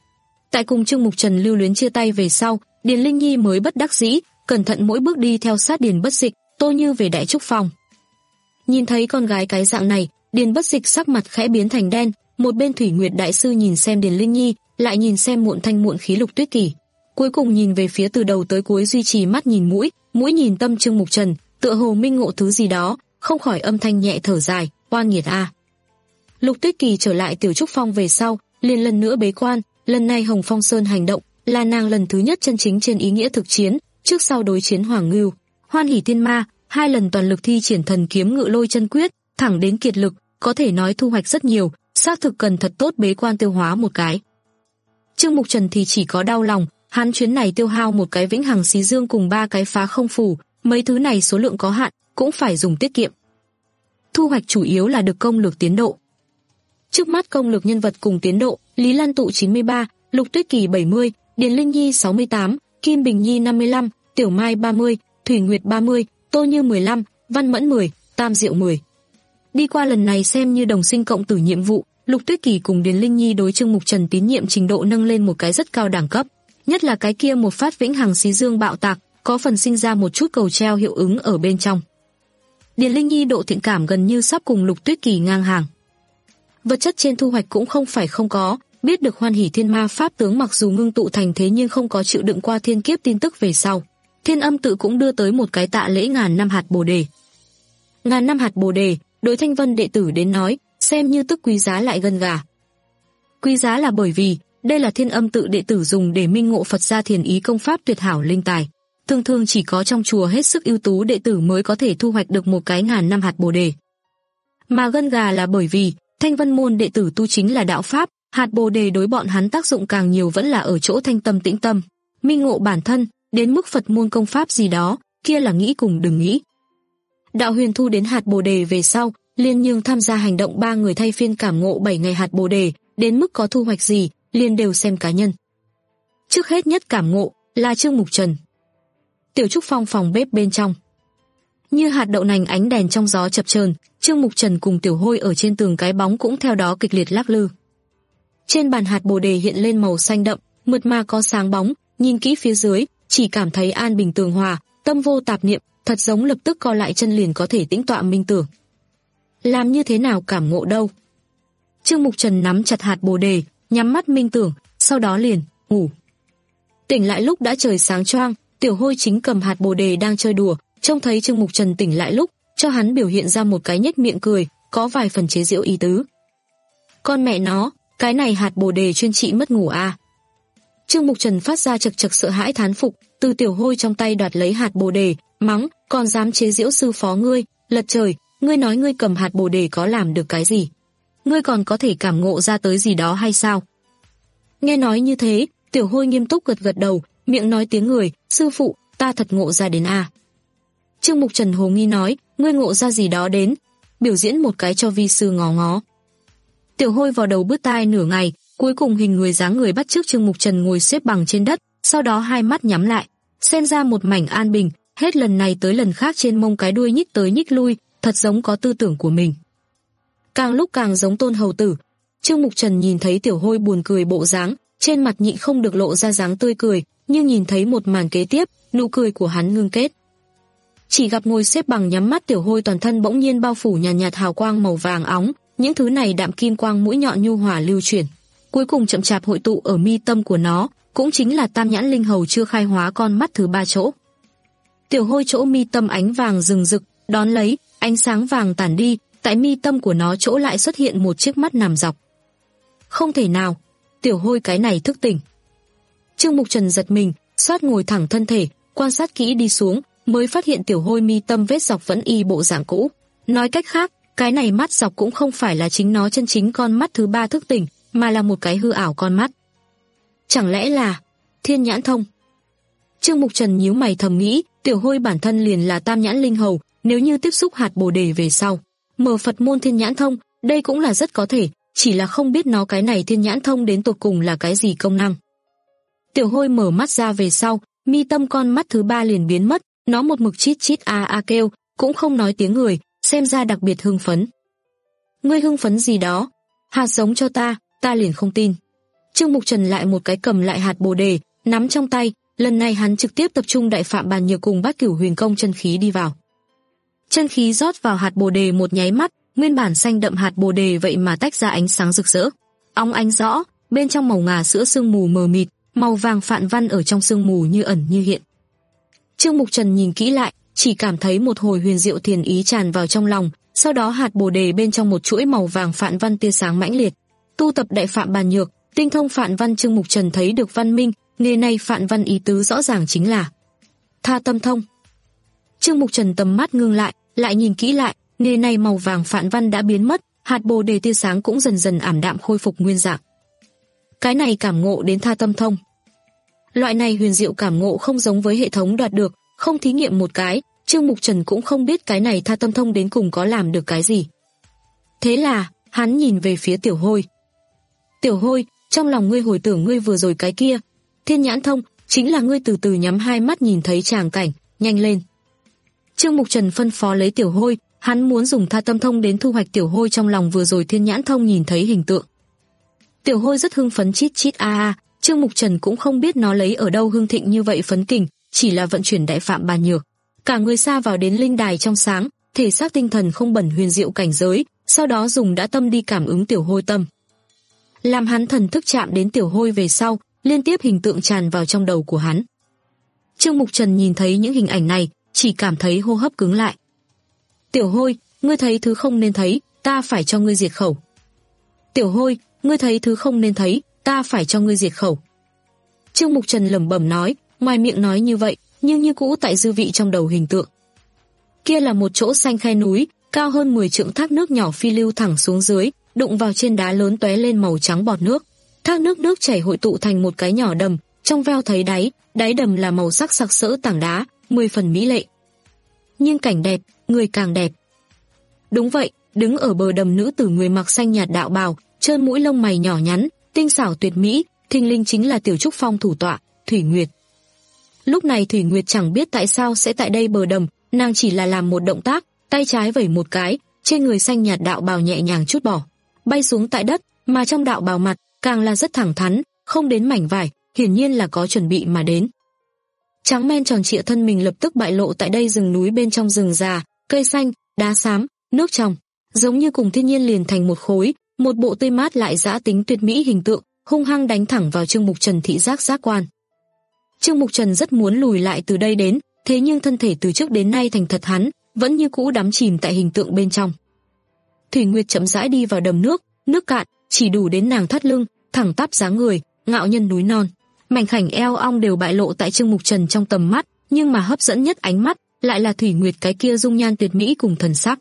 Tại cùng Trương Mục Trần lưu luyến chia tay về sau, Điền Linh Nhi mới bất đắc dĩ, cẩn thận mỗi bước đi theo sát Điền Bất Dịch, Tô Như về Đại Trúc Phòng. Nhìn thấy con gái cái dạng này, Điền Bất Dịch sắc mặt khẽ biến thành đen, một bên Thủy Nguyệt đại sư nhìn xem Điền Linh Nhi, lại nhìn xem Muộn Thanh Muộn Khí Lục Tuyết Kỳ, cuối cùng nhìn về phía từ đầu tới cuối duy trì mắt nhìn mũi, mũi nhìn tâm Trương Mục Trần, tựa hồ minh ngộ thứ gì đó, không khỏi âm thanh nhẹ thở dài, oan nghiệt a. Lục Tuyết Kỳ trở lại Tiểu Trúc Phong về sau, liền lần nữa bế quan, lần này Hồng Phong Sơn hành động, là nàng lần thứ nhất chân chính trên ý nghĩa thực chiến, trước sau đối chiến Hoàng Ngưu, Hoan Hỷ Thiên Ma, hai lần toàn lực thi triển thần kiếm Ngự Lôi chân quyết, thẳng đến kiệt lực, có thể nói thu hoạch rất nhiều, xác thực cần thật tốt bế quan tiêu hóa một cái. Trương Mục Trần thì chỉ có đau lòng, hắn chuyến này tiêu hao một cái Vĩnh Hằng Xí Dương cùng ba cái Phá Không Phù, mấy thứ này số lượng có hạn, cũng phải dùng tiết kiệm. Thu hoạch chủ yếu là được công lược tiến độ. Trước mắt công lược nhân vật cùng tiến độ, Lý Lan Tụ chín mươi ba, Lục Tuyết Kỳ bảy mươi, Điền Linh Nhi sáu mươi tám, Kim Bình Nhi năm mươi lăm, Tiểu Mai ba mươi, Thủy Nguyệt ba mươi, Tô Như mười lăm, Văn Mẫn mười, Tam Diệu mười. Đi qua lần này xem như đồng sinh cộng tử nhiệm vụ, Lục Tuyết Kỳ cùng Điền Linh Nhi đối Trương Mục Trần tín nhiệm trình độ nâng lên một cái rất cao đẳng cấp, nhất là cái kia một phát Vĩnh Hằng Xí Dương bạo tạc, có phần sinh ra một chút cầu treo hiệu ứng ở bên trong. Điền Linh Nhi độ thiện cảm gần như sắp cùng Lục Tuyết Kỳ ngang hàng. Vật chất trên thu hoạch cũng không phải không có, biết được Hoan Hỷ Thiên Ma pháp tướng mặc dù ngưng tụ thành thế nhưng không có chịu đựng qua thiên kiếp tin tức về sau. Thiên Âm tự cũng đưa tới một cái tạ lễ ngàn năm hạt bồ đề. Ngàn năm hạt bồ đề, đối Thanh Vân đệ tử đến nói, xem như tức quý giá lại gân gà. Quý giá là bởi vì, đây là Thiên Âm tự đệ tử dùng để minh ngộ Phật gia thiền ý công pháp tuyệt hảo linh tài. Thường thường chỉ có trong chùa hết sức ưu tú đệ tử mới có thể thu hoạch được một cái ngàn năm hạt bồ đề. Mà gân gà là bởi vì, Thanh Vân môn đệ tử tu chính là đạo pháp, hạt bồ đề đối bọn hắn tác dụng càng nhiều vẫn là ở chỗ thanh tâm tĩnh tâm, minh ngộ bản thân, đến mức Phật môn công pháp gì đó, kia là nghĩ cùng đừng nghĩ. Đạo Huyền thu đến hạt bồ đề về sau, liền nhường tham gia hành động ba người thay phiên cảm ngộ bảy ngày hạt bồ đề, đến mức có thu hoạch gì, liền đều xem cá nhân. Trước hết nhất cảm ngộ là Trương Mục Trần. Tiểu Trúc Phong phòng bếp bên trong, như hạt đậu nành ánh đèn trong gió chập chờn, Trương Mục Trần cùng Tiểu Hôi ở trên tường cái bóng cũng theo đó kịch liệt lắc lư. Trên bàn hạt bồ đề hiện lên màu xanh đậm, mượt mà có sáng bóng, nhìn kỹ phía dưới, chỉ cảm thấy an bình tường hòa, tâm vô tạp niệm, thật giống lập tức co lại chân liền có thể tĩnh tọa minh tưởng. Làm như thế nào cảm ngộ đâu? Trương Mục Trần nắm chặt hạt bồ đề, nhắm mắt minh tưởng, sau đó liền ngủ. Tỉnh lại lúc đã trời sáng choang, Tiểu Hôi chính cầm hạt bồ đề đang chơi đùa, trông thấy Trương Mục Trần tỉnh lại lúc, cho hắn biểu hiện ra một cái nhếch miệng cười, có vài phần chế giễu ý tứ. Con mẹ nó, cái này hạt bồ đề chuyên trị mất ngủ à? Trương Mục Trần phát ra chật chật sợ hãi thán phục, từ Tiểu Hôi trong tay đoạt lấy hạt bồ đề, mắng, còn dám chế giễu sư phó ngươi, lật trời, ngươi nói ngươi cầm hạt bồ đề có làm được cái gì? Ngươi còn có thể cảm ngộ ra tới gì đó hay sao? Nghe nói như thế, Tiểu Hôi nghiêm túc gật gật đầu, miệng nói tiếng người, sư phụ, ta thật ngộ ra đến à? Trương Mục Trần hồ nghi nói, ngươi ngộ ra gì đó đến? Biểu diễn một cái cho vi sư ngó ngó. Tiểu Hôi vào đầu bứt tai nửa ngày, cuối cùng hình người dáng người bắt chước Trương Mục Trần ngồi xếp bằng trên đất, sau đó hai mắt nhắm lại, xem ra một mảnh an bình, hết lần này tới lần khác trên mông cái đuôi nhích tới nhích lui, thật giống có tư tưởng của mình. Càng lúc càng giống Tôn hầu tử. Trương Mục Trần nhìn thấy Tiểu Hôi buồn cười bộ dáng, trên mặt nhịn không được lộ ra dáng tươi cười, nhưng nhìn thấy một màn kế tiếp, nụ cười của hắn ngưng kết. Chỉ gặp ngồi xếp bằng nhắm mắt Tiểu Hôi toàn thân bỗng nhiên bao phủ nhàn nhạt, nhạt hào quang màu vàng óng, những thứ này đạm kim quang mũi nhọn nhu hòa lưu chuyển, cuối cùng chậm chạp hội tụ ở mi tâm của nó, cũng chính là Tam Nhãn Linh Hầu chưa khai hóa con mắt thứ ba chỗ. Tiểu Hôi chỗ mi tâm ánh vàng rừng rực, đón lấy, ánh sáng vàng tản đi, tại mi tâm của nó chỗ lại xuất hiện một chiếc mắt nằm dọc. Không thể nào, Tiểu Hôi cái này thức tỉnh. Trương Mục Trần giật mình, xoát ngồi thẳng thân thể, quan sát kỹ đi xuống, mới phát hiện Tiểu Hôi mi tâm vết dọc vẫn y bộ dạng cũ. Nói cách khác, cái này mắt dọc cũng không phải là chính nó chân chính con mắt thứ ba thức tỉnh, mà là một cái hư ảo con mắt. Chẳng lẽ là Thiên Nhãn Thông? Trương Mục Trần nhíu mày thầm nghĩ, Tiểu Hôi bản thân liền là Tam Nhãn Linh Hầu, nếu như tiếp xúc hạt bồ đề về sau, mở Phật môn Thiên Nhãn Thông, đây cũng là rất có thể, chỉ là không biết nó cái này Thiên Nhãn Thông đến tột cùng là cái gì công năng. Tiểu Hôi mở mắt ra về sau, mi tâm con mắt thứ ba liền biến mất, nó một mực chít chít a a kêu, cũng không nói tiếng người, xem ra đặc biệt hưng phấn. Ngươi hưng phấn gì đó? Hạt giống cho ta, ta liền không tin. Trương Mục Trần lại một cái cầm lại hạt bồ đề, nắm trong tay, lần này hắn trực tiếp tập trung đại phạm bàn nhược cùng Bát Cửu Huyền Công chân khí đi vào. Chân khí rót vào hạt bồ đề một nháy mắt, nguyên bản xanh đậm hạt bồ đề vậy mà tách ra ánh sáng rực rỡ, óng ánh rõ, bên trong màu ngà sữa sương mù mờ mịt, màu vàng phạn văn ở trong sương mù như ẩn như hiện. Trương Mục Trần nhìn kỹ lại, chỉ cảm thấy một hồi huyền diệu thiền ý tràn vào trong lòng, sau đó hạt bồ đề bên trong một chuỗi màu vàng phạn văn tia sáng mãnh liệt. Tu tập đại phạm bàn nhược, tinh thông phạn văn, Trương Mục Trần thấy được văn minh, nghề này phạn văn ý tứ rõ ràng chính là tha tâm thông. Trương Mục Trần tầm mắt ngưng lại, lại nhìn kỹ lại, nghề này màu vàng phạn văn đã biến mất, hạt bồ đề tia sáng cũng dần dần ảm đạm khôi phục nguyên dạng. Cái này cảm ngộ đến tha tâm thông. Loại này huyền diệu cảm ngộ không giống với hệ thống đoạt được, không thí nghiệm một cái, Trương Mục Trần cũng không biết cái này tha tâm thông đến cùng có làm được cái gì. Thế là, hắn nhìn về phía Tiểu Hôi. Tiểu Hôi, trong lòng ngươi hồi tưởng ngươi vừa rồi cái kia, thiên nhãn thông, chính là ngươi từ từ nhắm hai mắt nhìn thấy tràng cảnh, nhanh lên. Trương Mục Trần phân phó lấy Tiểu Hôi, hắn muốn dùng tha tâm thông đến thu hoạch Tiểu Hôi trong lòng vừa rồi thiên nhãn thông nhìn thấy hình tượng. Tiểu Hôi rất hưng phấn chít chít a a, Trương Mục Trần cũng không biết nó lấy ở đâu hưng thịnh như vậy phấn kình, chỉ là vận chuyển đại phạm bàn nhược. Cả người xa vào đến linh đài trong sáng, thể xác tinh thần không bẩn huyền diệu cảnh giới, sau đó dùng đã tâm đi cảm ứng Tiểu Hôi tâm. Làm hắn thần thức chạm đến Tiểu Hôi về sau, liên tiếp hình tượng tràn vào trong đầu của hắn. Trương Mục Trần nhìn thấy những hình ảnh này, chỉ cảm thấy hô hấp cứng lại. Tiểu Hôi, ngươi thấy thứ không nên thấy, ta phải cho ngươi diệt khẩu. Tiểu Hôi, ngươi thấy thứ không nên thấy, ta phải cho ngươi diệt khẩu. Trương Mục Trần lẩm bẩm nói, ngoài miệng nói như vậy, nhưng như cũ tại dư vị trong đầu hình tượng. Kia là một chỗ xanh khe núi, cao hơn mười trượng thác nước nhỏ phi lưu thẳng xuống dưới, đụng vào trên đá lớn tóe lên màu trắng bọt nước. Thác nước nước chảy hội tụ thành một cái nhỏ đầm, trong veo thấy đáy, đáy đầm là màu sắc sặc sỡ tảng đá, mười phần mỹ lệ. Nhưng cảnh đẹp, người càng đẹp. Đúng vậy, đứng ở bờ đầm nữ tử người mặc xanh nhạt đạo bào, trơn mũi lông mày nhỏ nhắn, tinh xảo tuyệt mỹ, thình lình chính là Tiểu Trúc Phong thủ tọa, Thủy Nguyệt. Lúc này Thủy Nguyệt chẳng biết tại sao sẽ tại đây bờ đầm, nàng chỉ là làm một động tác, tay trái vẩy một cái, trên người xanh nhạt đạo bào nhẹ nhàng chút bỏ, bay xuống tại đất, mà trong đạo bào mặt càng là rất thẳng thắn, không đến mảnh vải, hiển nhiên là có chuẩn bị mà đến. Trắng men tròn trịa thân mình lập tức bại lộ tại đây rừng núi bên trong rừng già, cây xanh, đá xám, nước trong, giống như cùng thiên nhiên liền thành một khối, một bộ tươi mát lại dã tính tuyệt mỹ hình tượng, hung hăng đánh thẳng vào Trương Mục Trần thị giác giác quan. Trương Mục Trần rất muốn lùi lại từ đây đến, thế nhưng thân thể từ trước đến nay thành thật hắn, vẫn như cũ đắm chìm tại hình tượng bên trong. Thủy Nguyệt chậm rãi đi vào đầm nước, nước cạn, chỉ đủ đến nàng thắt lưng, thẳng tắp dáng người, ngạo nhân núi non. Mảnh khảnh eo ong đều bại lộ tại Trương Mục Trần trong tầm mắt, nhưng mà hấp dẫn nhất ánh mắt lại là Thủy Nguyệt cái kia dung nhan tuyệt mỹ cùng thần sắc.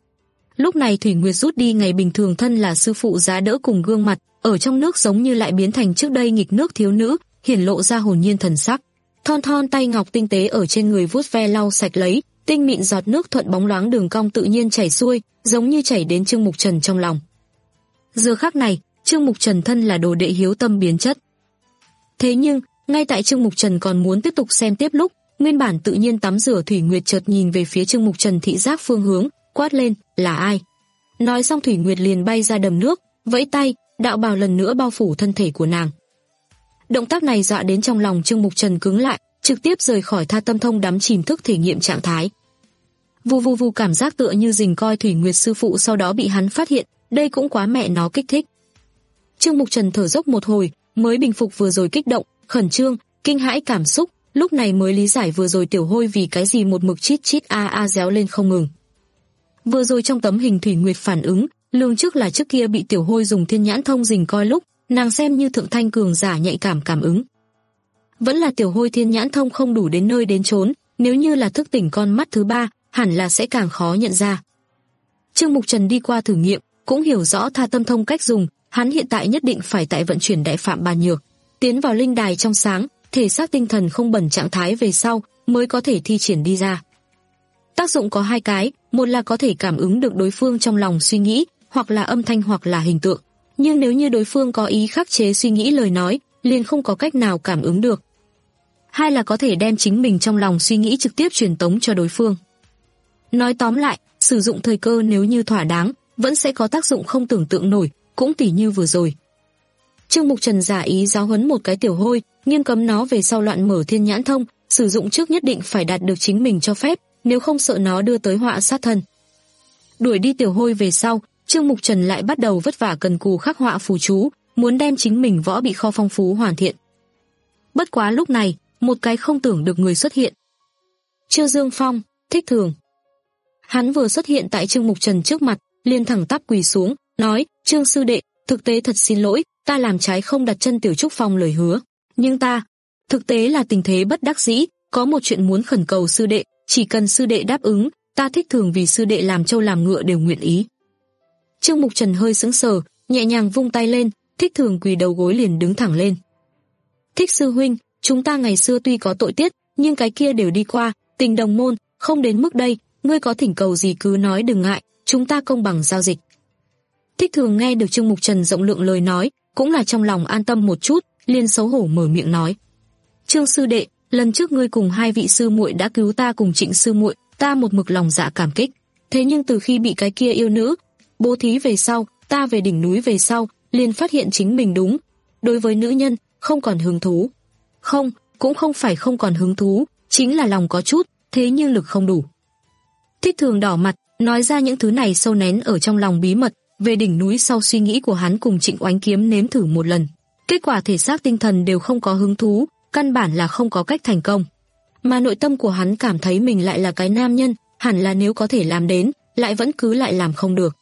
Lúc này Thủy Nguyệt rút đi ngày bình thường thân là sư phụ giá đỡ cùng gương mặt, ở trong nước giống như lại biến thành trước đây nghịch nước thiếu nữ, hiển lộ ra hồn nhiên thần sắc. Thon thon tay ngọc tinh tế ở trên người vuốt ve lau sạch lấy, tinh mịn giọt nước thuận bóng loáng đường cong tự nhiên chảy xuôi, giống như chảy đến Trương Mục Trần trong lòng. Giờ khắc này, Trương Mục Trần thân là đồ đệ hiếu tâm biến chất. Thế nhưng, ngay tại Trương Mục Trần còn muốn tiếp tục xem tiếp lúc, nguyên bản tự nhiên tắm rửa Thủy Nguyệt chợt nhìn về phía Trương Mục Trần thị giác phương hướng, quát lên, là ai? Nói xong Thủy Nguyệt liền bay ra đầm nước, vẫy tay, đạo bào lần nữa bao phủ thân thể của nàng. Động tác này dọa đến trong lòng Trương Mục Trần cứng lại, trực tiếp rời khỏi tha tâm thông đắm chìm thức thể nghiệm trạng thái. Vù vù vù cảm giác tựa như rình coi Thủy Nguyệt sư phụ sau đó bị hắn phát hiện, đây cũng quá mẹ nó kích thích. Trương Mục Trần thở dốc một hồi, mới bình phục vừa rồi kích động, khẩn trương, kinh hãi cảm xúc, lúc này mới lý giải vừa rồi Tiểu Hôi vì cái gì một mực chít chít a a réo lên không ngừng. Vừa rồi trong tấm hình Thủy Nguyệt phản ứng, lường trước là trước kia bị Tiểu Hôi dùng thiên nhãn thông rình coi lúc, nàng xem như thượng thanh cường giả nhạy cảm cảm ứng. Vẫn là Tiểu Hôi thiên nhãn thông không đủ đến nơi đến chốn, nếu như là thức tỉnh con mắt thứ ba, hẳn là sẽ càng khó nhận ra. Trương Mục Trần đi qua thử nghiệm, cũng hiểu rõ tha tâm thông cách dùng, hắn hiện tại nhất định phải tại vận chuyển đại phạm bàn nhược, tiến vào linh đài trong sáng, thể xác tinh thần không bẩn trạng thái về sau, mới có thể thi triển đi ra. Tác dụng có hai cái, một là có thể cảm ứng được đối phương trong lòng suy nghĩ, hoặc là âm thanh hoặc là hình tượng. Nhưng nếu như đối phương có ý khắc chế suy nghĩ lời nói, liền không có cách nào cảm ứng được. Hai là có thể đem chính mình trong lòng suy nghĩ trực tiếp truyền tống cho đối phương. Nói tóm lại, sử dụng thời cơ nếu như thỏa đáng, vẫn sẽ có tác dụng không tưởng tượng nổi, cũng tỉ như vừa rồi. Trương Mục Trần giả ý giáo huấn một cái tiểu hôi, nghiêm cấm nó về sau loạn mở thiên nhãn thông, sử dụng trước nhất định phải đạt được chính mình cho phép, nếu không sợ nó đưa tới họa sát thân. Đuổi đi tiểu hôi về sau, Trương Mục Trần lại bắt đầu vất vả cần cù khắc họa phù chú, muốn đem chính mình võ bị kho phong phú hoàn thiện. Bất quá lúc này, một cái không tưởng được người xuất hiện. Trương Dương Phong, Thích Thường. Hắn vừa xuất hiện tại Trương Mục Trần trước mặt, liền thẳng tắp quỳ xuống, nói: "Trương sư đệ, thực tế thật xin lỗi, ta làm trái không đặt chân Tiểu Trúc Phong lời hứa, nhưng ta, thực tế là tình thế bất đắc dĩ, có một chuyện muốn khẩn cầu sư đệ, chỉ cần sư đệ đáp ứng, ta Thích Thường vì sư đệ làm trâu làm ngựa đều nguyện ý." Trương Mục Trần hơi sững sờ, nhẹ nhàng vung tay lên, Thích Thường quỳ đầu gối liền đứng thẳng lên. "Thích sư huynh, chúng ta ngày xưa tuy có tội tiết, nhưng cái kia đều đi qua, tình đồng môn, không đến mức đây, ngươi có thỉnh cầu gì cứ nói đừng ngại, chúng ta công bằng giao dịch." Thích Thường nghe được Trương Mục Trần rộng lượng lời nói, cũng là trong lòng an tâm một chút, liền xấu hổ mở miệng nói: "Trương sư đệ, lần trước ngươi cùng hai vị sư muội đã cứu ta cùng Trịnh sư muội, ta một mực lòng dạ cảm kích. Thế nhưng từ khi bị cái kia yêu nữ bố thí về sau, ta về đỉnh núi về sau, liền phát hiện chính mình đúng đối với nữ nhân không còn hứng thú. Không, cũng không phải không còn hứng thú, chính là lòng có chút, thế nhưng lực không đủ." Thích Thường đỏ mặt, nói ra những thứ này sâu nén ở trong lòng bí mật, về đỉnh núi sau suy nghĩ của hắn cùng Trịnh Oánh Kiếm nếm thử một lần. Kết quả thể xác tinh thần đều không có hứng thú, căn bản là không có cách thành công. Mà nội tâm của hắn cảm thấy mình lại là cái nam nhân, hẳn là nếu có thể làm đến, lại vẫn cứ lại làm không được.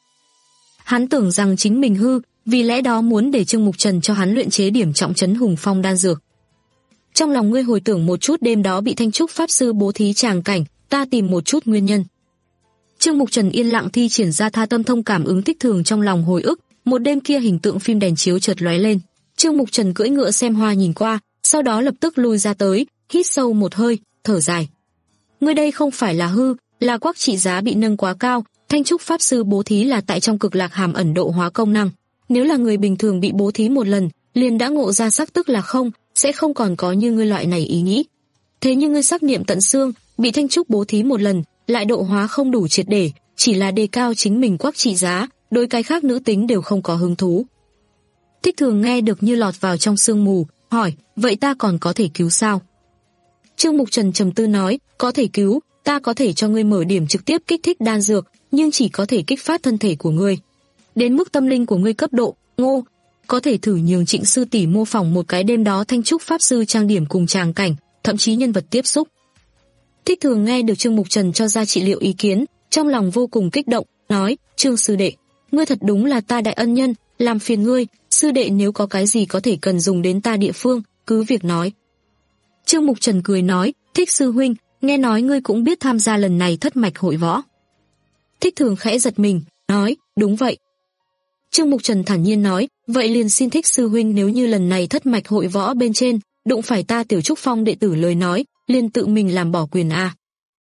Hắn tưởng rằng chính mình hư, vì lẽ đó muốn để Trương Mục Trần cho hắn luyện chế điểm trọng trấn hùng phong đan dược. Trong lòng ngươi hồi tưởng một chút đêm đó bị Thanh Trúc Pháp Sư bố thí tràng cảnh, ta tìm một chút nguyên nhân. Trương Mục Trần yên lặng thi triển ra tha tâm thông cảm ứng Thích Thường trong lòng hồi ức, một đêm kia hình tượng phim đèn chiếu chợt lóe lên. Trương Mục Trần cưỡi ngựa xem hoa nhìn qua, sau đó lập tức lui ra tới, hít sâu một hơi, thở dài. Ngươi đây không phải là hư, là quắc trị giá bị nâng quá cao, Thanh Trúc Pháp Sư bố thí là tại trong cực lạc hàm ẩn độ hóa công năng. Nếu là người bình thường bị bố thí một lần, liền đã ngộ ra sắc tức là không, sẽ không còn có như ngươi loại này ý nghĩ. Thế nhưng ngươi sắc niệm tận xương, bị Thanh Trúc bố thí một lần, lại độ hóa không đủ triệt để, chỉ là đề cao chính mình quắc trị giá, đối cái khác nữ tính đều không có hứng thú. Thích Thường nghe được như lọt vào trong sương mù, hỏi, vậy ta còn có thể cứu sao? Trương Mục Trần trầm tư nói, có thể cứu, ta có thể cho ngươi mở điểm trực tiếp kích thích đan dược, nhưng chỉ có thể kích phát thân thể của ngươi. Đến mức tâm linh của ngươi cấp độ, ngô, có thể thử nhường Trịnh sư tỷ mô phỏng một cái đêm đó Thanh Trúc Pháp Sư trang điểm cùng tràng cảnh, thậm chí nhân vật tiếp xúc. Thích Thường nghe được Trương Mục Trần cho ra trị liệu ý kiến, trong lòng vô cùng kích động, nói, Trương sư đệ, ngươi thật đúng là ta đại ân nhân, làm phiền ngươi, sư đệ nếu có cái gì có thể cần dùng đến ta địa phương, cứ việc nói. Trương Mục Trần cười nói, Thích sư huynh, nghe nói ngươi cũng biết tham gia lần này thất mạch hội võ. Thích Thường khẽ giật mình, nói, đúng vậy. Trương Mục Trần thản nhiên nói, vậy liền xin Thích sư huynh nếu như lần này thất mạch hội võ bên trên, đụng phải ta Tiểu Trúc Phong đệ tử lời nói, liền tự mình làm bỏ quyền a.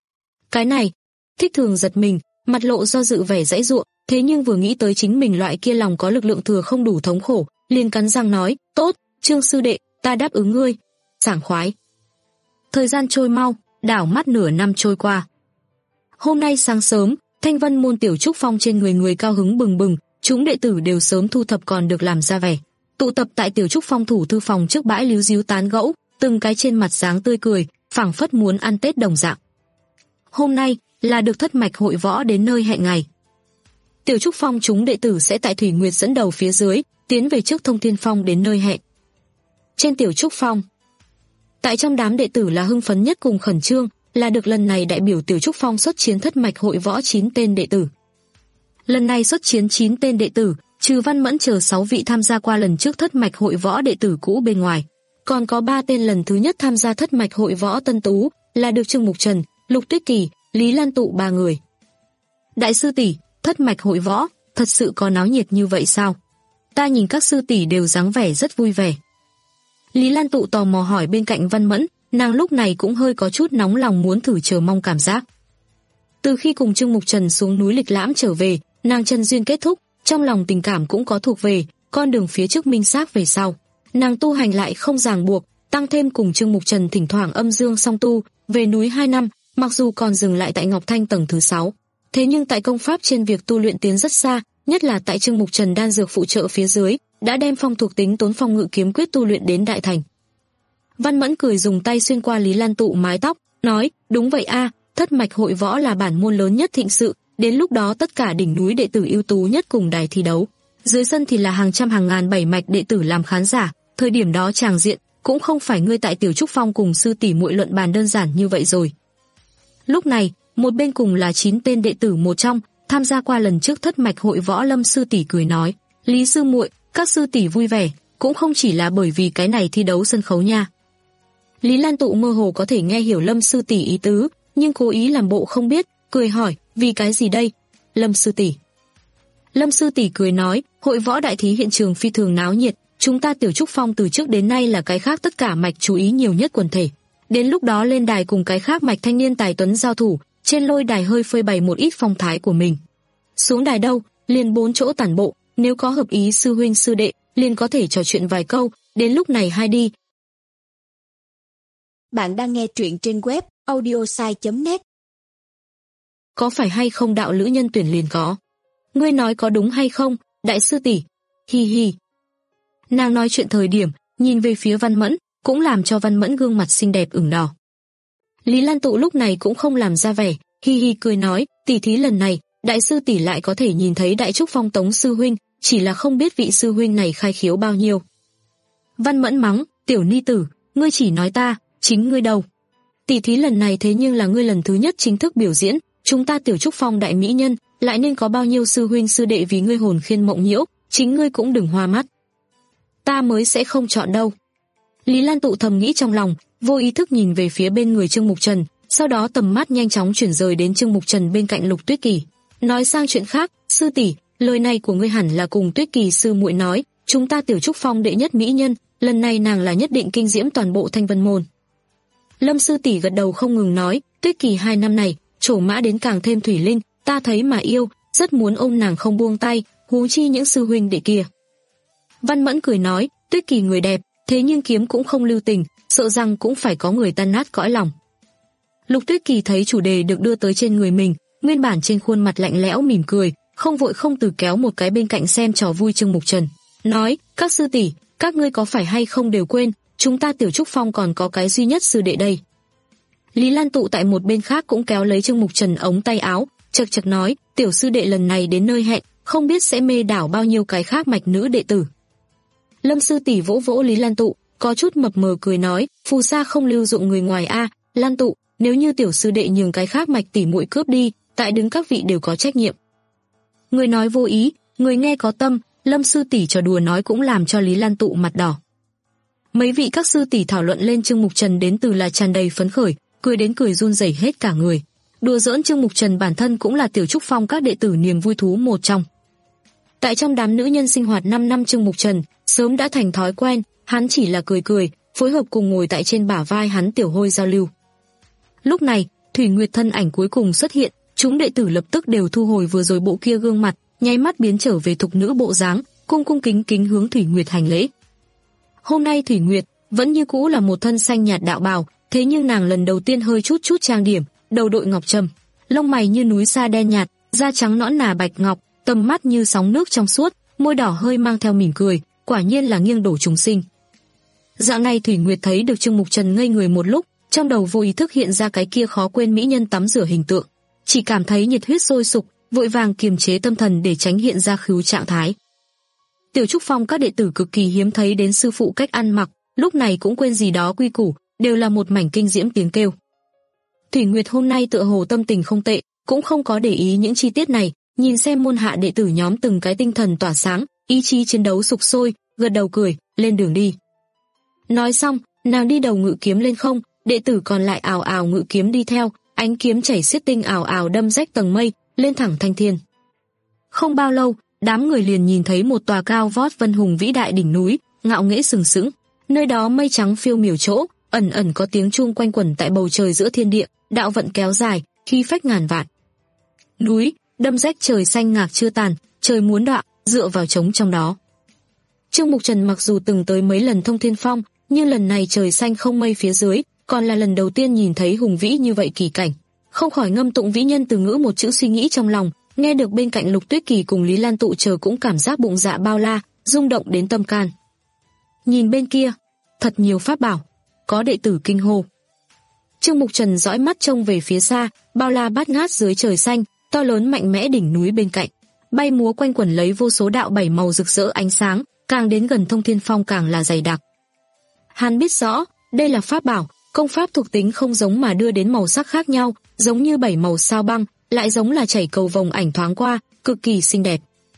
Cái này, Thích Thường giật mình, mặt lộ do dự vẻ dãy dụa, thế nhưng vừa nghĩ tới chính mình loại kia lòng có lực lượng thừa không đủ thống khổ, liền cắn răng nói, tốt, Trương sư đệ, ta đáp ứng ngươi. Sảng khoái. Thời gian trôi mau, đảo mắt nửa năm trôi qua. Hôm nay sáng sớm, Thanh Vân môn Tiểu Trúc Phong trên người người cao hứng bừng bừng, chúng đệ tử đều sớm thu thập còn được làm ra vẻ. Tụ tập tại Tiểu Trúc Phong thủ thư phòng trước bãi líu díu tán gẫu, từng cái trên mặt dáng tươi cười, phảng phất muốn ăn Tết đồng dạng. Hôm nay là được thất mạch hội võ đến nơi hẹn ngày. Tiểu Trúc Phong chúng đệ tử sẽ tại Thủy Nguyệt dẫn đầu phía dưới, tiến về trước Thông Thiên Phong đến nơi hẹn. Trên Tiểu Trúc Phong, tại trong đám đệ tử là hưng phấn nhất cùng khẩn trương, là được lần này đại biểu Tiểu Trúc Phong xuất chiến thất mạch hội võ chín tên đệ tử. Lần này xuất chiến chín tên đệ tử, trừ Văn Mẫn chờ sáu vị tham gia qua lần trước thất mạch hội võ đệ tử cũ bên ngoài, còn có ba tên lần thứ nhất tham gia thất mạch hội võ tân tú, là được Trương Mục Trần, Lục Tuyết Kỳ, Lý Lan Tụ ba người. Đại sư tỷ, thất mạch hội võ, thật sự có náo nhiệt như vậy sao? Ta nhìn các sư tỷ đều dáng vẻ rất vui vẻ. Lý Lan Tụ tò mò hỏi bên cạnh Văn Mẫn, nàng lúc này cũng hơi có chút nóng lòng muốn thử chờ mong cảm giác. Từ khi cùng Trương Mục Trần xuống núi lịch lãm trở về, nàng chân duyên kết thúc, trong lòng tình cảm cũng có thuộc về, con đường phía trước minh xác về sau. Nàng tu hành lại không ràng buộc, tăng thêm cùng Trương Mục Trần thỉnh thoảng âm dương song tu, về núi hai năm, mặc dù còn dừng lại tại Ngọc Thanh tầng thứ sáu, thế nhưng tại công pháp trên việc tu luyện tiến rất xa, nhất là tại Trương Mục Trần đan dược phụ trợ phía dưới, đã đem phong thuộc tính Tốn Phong Ngự Kiếm Quyết tu luyện đến đại thành. Văn Mẫn cười dùng tay xuyên qua Lý Lan Tụ mái tóc, nói: "Đúng vậy a, thất mạch hội võ là bản môn lớn nhất thịnh sự, đến lúc đó tất cả đỉnh núi đệ tử ưu tú nhất cùng đài thi đấu, dưới sân thì là hàng trăm hàng ngàn bảy mạch đệ tử làm khán giả, thời điểm đó tràng diện cũng không phải ngươi tại Tiểu Trúc Phong cùng sư tỷ muội luận bàn đơn giản như vậy rồi." Lúc này, một bên cùng là chín tên đệ tử một trong, tham gia qua lần trước thất mạch hội võ Lâm sư tỷ cười nói: "Lý sư muội, các sư tỷ vui vẻ, cũng không chỉ là bởi vì cái này thi đấu sân khấu nha." Lý Lan Tụ mơ hồ có thể nghe hiểu Lâm sư tỷ ý tứ, nhưng cố ý làm bộ không biết, cười hỏi: "Vì cái gì đây?" "Lâm sư tỷ." Lâm sư tỷ cười nói: "Hội võ đại thí hiện trường phi thường náo nhiệt, chúng ta Tiểu Trúc Phong từ trước đến nay là cái khác tất cả mạch chú ý nhiều nhất quần thể. Đến lúc đó lên đài cùng cái khác mạch thanh niên tài tuấn giao thủ, trên lôi đài hơi phơi bày một ít phong thái của mình. Xuống đài đâu, liền bốn chỗ tản bộ, nếu có hợp ý sư huynh sư đệ, liền có thể trò chuyện vài câu, đến lúc này hai đi." Bạn đang nghe truyện trên web audiosai chấm net. "Có phải hay không đạo lữ nhân tuyển liền có? Ngươi nói có đúng hay không, đại sư tỷ?" Hi hi. Nàng nói chuyện thời điểm, nhìn về phía Văn Mẫn, cũng làm cho Văn Mẫn gương mặt xinh đẹp ửng đỏ. Lý Lan Tụ lúc này cũng không làm ra vẻ, hi hi cười nói: "Tỷ thí lần này, đại sư tỷ lại có thể nhìn thấy Đại Trúc Phong Tống sư huynh, chỉ là không biết vị sư huynh này khai khiếu bao nhiêu." Văn Mẫn mắng: "Tiểu ni tử, ngươi chỉ nói ta, chính ngươi đâu? Tỷ thí lần này thế nhưng là ngươi lần thứ nhất chính thức biểu diễn, chúng ta Tiểu Trúc Phong đại mỹ nhân, lại nên có bao nhiêu sư huynh sư đệ vì ngươi hồn khiên mộng nhiễu, chính ngươi cũng đừng hoa mắt. Ta mới sẽ không chọn đâu." Lý Lan Tụ thầm nghĩ trong lòng, vô ý thức nhìn về phía bên người Trương Mục Trần, sau đó tầm mắt nhanh chóng chuyển rời đến Trương Mục Trần bên cạnh Lục Tuyết Kỳ. Nói sang chuyện khác: "Sư tỷ, lời này của ngươi hẳn là cùng Tuyết Kỳ sư muội nói, chúng ta Tiểu Trúc Phong đệ nhất mỹ nhân, lần này nàng là nhất định kinh diễm toàn bộ Thanh Vân môn." Lâm sư tỷ gật đầu không ngừng nói: "Tuyết Kỳ hai năm này, trổ mã đến càng thêm thủy linh, ta thấy mà yêu, rất muốn ôm nàng không buông tay, huống chi những sư huynh đệ kia." Văn Mẫn cười nói: "Tuyết Kỳ người đẹp, thế nhưng kiếm cũng không lưu tình, sợ rằng cũng phải có người tan nát cõi lòng." Lục Tuyết Kỳ thấy chủ đề được đưa tới trên người mình, nguyên bản trên khuôn mặt lạnh lẽo mỉm cười, không vội không từ kéo một cái bên cạnh xem trò vui Trương Mục Trần, nói: "Các sư tỷ, các ngươi có phải hay không đều quên, chúng ta Tiểu Trúc Phong còn có cái duy nhất sư đệ đây." Lý Lan Tụ tại một bên khác cũng kéo lấy Trương Mục Trần ống tay áo, chật chật nói: "Tiểu sư đệ lần này đến nơi hẹn, không biết sẽ mê đảo bao nhiêu cái khác mạch nữ đệ tử." Lâm sư tỷ vỗ vỗ Lý Lan Tụ, có chút mập mờ cười nói: "Phù sa không lưu dụng người ngoài a, Lan Tụ, nếu như tiểu sư đệ nhường cái khác mạch tỷ muội cướp đi, tại đứng các vị đều có trách nhiệm." Người nói vô ý, người nghe có tâm, Lâm sư tỷ trò đùa nói cũng làm cho Lý Lan Tụ mặt đỏ. Mấy vị các sư tỷ thảo luận lên Trương Mục Trần đến từ là tràn đầy phấn khởi, cười đến cười run rẩy hết cả người. Đùa giỡn Trương Mục Trần bản thân cũng là Tiểu Trúc Phong các đệ tử niềm vui thú một trong. Tại trong đám nữ nhân sinh hoạt năm năm Trương Mục Trần, sớm đã thành thói quen, hắn chỉ là cười cười, phối hợp cùng ngồi tại trên bả vai hắn Tiểu Hôi giao lưu. Lúc này, Thủy Nguyệt thân ảnh cuối cùng xuất hiện, chúng đệ tử lập tức đều thu hồi vừa rồi bộ kia gương mặt, nháy mắt biến trở về thục nữ bộ dáng, cung cung kính kính hướng Thủy Nguyệt hành lễ. Hôm nay Thủy Nguyệt vẫn như cũ là một thân xanh nhạt đạo bào, thế nhưng nàng lần đầu tiên hơi chút chút trang điểm, đầu đội ngọc trâm, lông mày như núi sa đen nhạt, da trắng nõn nà bạch ngọc, tầm mắt như sóng nước trong suốt, môi đỏ hơi mang theo mỉm cười, quả nhiên là nghiêng đổ chúng sinh. Dạo này Thủy Nguyệt thấy được Trương Mục Trần ngây người một lúc, trong đầu vô ý thức hiện ra cái kia khó quên mỹ nhân tắm rửa hình tượng, chỉ cảm thấy nhiệt huyết sôi sục, vội vàng kiềm chế tâm thần để tránh hiện ra khứu trạng thái. Tiểu Trúc Phong các đệ tử cực kỳ hiếm thấy đến sư phụ cách ăn mặc, lúc này cũng quên gì đó quy củ, đều là một mảnh kinh diễm tiếng kêu. Thủy Nguyệt hôm nay tựa hồ tâm tình không tệ, cũng không có để ý những chi tiết này, nhìn xem môn hạ đệ tử nhóm từng cái tinh thần tỏa sáng, ý chí chiến đấu sục sôi, gật đầu cười, lên đường đi. Nói xong, nàng đi đầu ngự kiếm lên không, đệ tử còn lại ào ào ngự kiếm đi theo, ánh kiếm chảy xiết tinh ào ào đâm rách tầng mây, lên thẳng thanh thiên. Không bao lâu, đám người liền nhìn thấy một tòa cao vót vân hùng vĩ đại đỉnh núi, ngạo nghễ sừng sững. Nơi đó mây trắng phiêu miểu chỗ, ẩn ẩn có tiếng chuông quanh quẩn tại bầu trời giữa thiên địa, đạo vận kéo dài, khí phách ngàn vạn. Núi, đâm rách trời xanh ngạc chưa tàn, trời muốn đọa, dựa vào trống trong đó. Trương Mục Trần mặc dù từng tới mấy lần Thông Thiên Phong, nhưng lần này trời xanh không mây phía dưới, còn là lần đầu tiên nhìn thấy hùng vĩ như vậy kỳ cảnh. Không khỏi ngâm tụng vĩ nhân từ ngữ một chữ suy nghĩ trong lòng, nghe được bên cạnh Lục Tuyết Kỳ cùng Lý Lan Tụ chờ cũng cảm giác bụng dạ bao la, rung động đến tâm can. Nhìn bên kia, thật nhiều pháp bảo, có đệ tử kinh hô. Trương Mục Trần dõi mắt trông về phía xa, bao la bát ngát dưới trời xanh, to lớn mạnh mẽ đỉnh núi bên cạnh, bay múa quanh quẩn lấy vô số đạo bảy màu rực rỡ ánh sáng, càng đến gần Thông Thiên Phong càng là dày đặc. Hắn biết rõ, đây là pháp bảo, công pháp thuộc tính không giống mà đưa đến màu sắc khác nhau, giống như bảy màu sao băng, lại giống là chảy cầu vồng ảnh thoáng qua, cực kỳ xinh đẹp.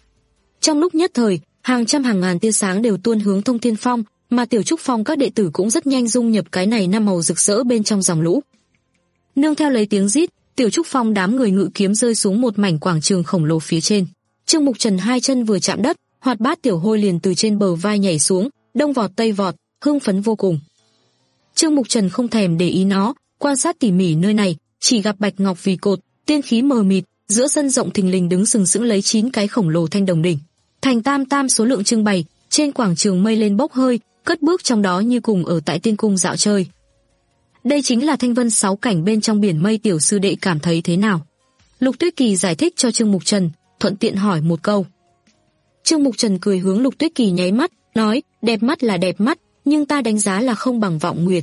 Trong lúc nhất thời, hàng trăm hàng ngàn tia sáng đều tuôn hướng Thông Thiên Phong, mà Tiểu Trúc Phong các đệ tử cũng rất nhanh dung nhập cái này năm màu rực rỡ bên trong dòng lũ. Nương theo lấy tiếng rít, Tiểu Trúc Phong đám người ngự kiếm rơi xuống một mảnh quảng trường khổng lồ phía trên. Trương Mục Trần hai chân vừa chạm đất, hoạt bát tiểu hôi liền từ trên bờ vai nhảy xuống, đông vọt tây vọt, hưng phấn vô cùng. Trương Mục Trần không thèm để ý nó, quan sát tỉ mỉ nơi này, chỉ gặp bạch ngọc vì cột, tiên khí mờ mịt, giữa sân rộng thình lình đứng sừng sững lấy chín cái khổng lồ thanh đồng đỉnh, thành tam tam số lượng trưng bày, trên quảng trường mây lên bốc hơi, cất bước trong đó như cùng ở tại tiên cung dạo chơi. Đây chính là thanh vân sáu cảnh bên trong biển mây, tiểu sư đệ cảm thấy thế nào? Lục Tuyết Kỳ giải thích cho Trương Mục Trần, thuận tiện hỏi một câu. Trương Mục Trần cười hướng Lục Tuyết Kỳ nháy mắt, nói, đẹp mắt là đẹp mắt, nhưng ta đánh giá là không bằng Vọng Nguyệt.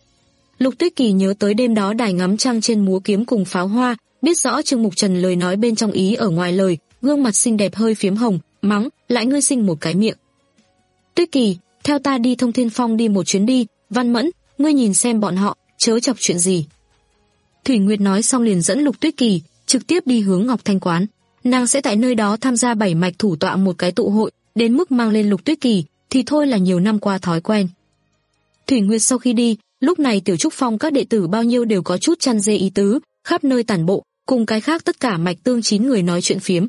Lục Tuyết Kỳ nhớ tới đêm đó đài ngắm trăng trên múa kiếm cùng pháo hoa, biết rõ Trương Mục Trần lời nói bên trong ý ở ngoài lời, gương mặt xinh đẹp hơi phiếm hồng, mắng, lại ngươi sinh một cái miệng. Tuyết Kỳ, theo ta đi Thông Thiên Phong đi một chuyến đi, Văn Mẫn, ngươi nhìn xem bọn họ, chớ chọc chuyện gì. Thủy Nguyệt nói xong liền dẫn Lục Tuyết Kỳ trực tiếp đi hướng Ngọc Thanh quán. Nàng sẽ tại nơi đó tham gia bảy mạch thủ tọa một cái tụ hội, đến mức mang lên Lục Tuyết Kỳ thì thôi là nhiều năm qua thói quen. Thủy Nguyệt sau khi đi, lúc này Tiểu Trúc Phong các đệ tử bao nhiêu đều có chút chăn dê ý tứ, khắp nơi tản bộ, cùng cái khác tất cả mạch tương chín người nói chuyện phiếm.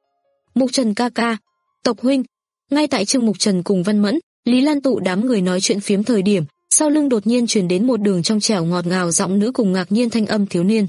Mục Trần ca ca, Tộc huynh. Ngay tại Trương Mục Trần cùng Văn Mẫn, Lý Lan Tụ đám người nói chuyện phiếm thời điểm, sau lưng đột nhiên truyền đến một đường trong trẻo ngọt ngào giọng nữ cùng ngạc nhiên thanh âm thiếu niên.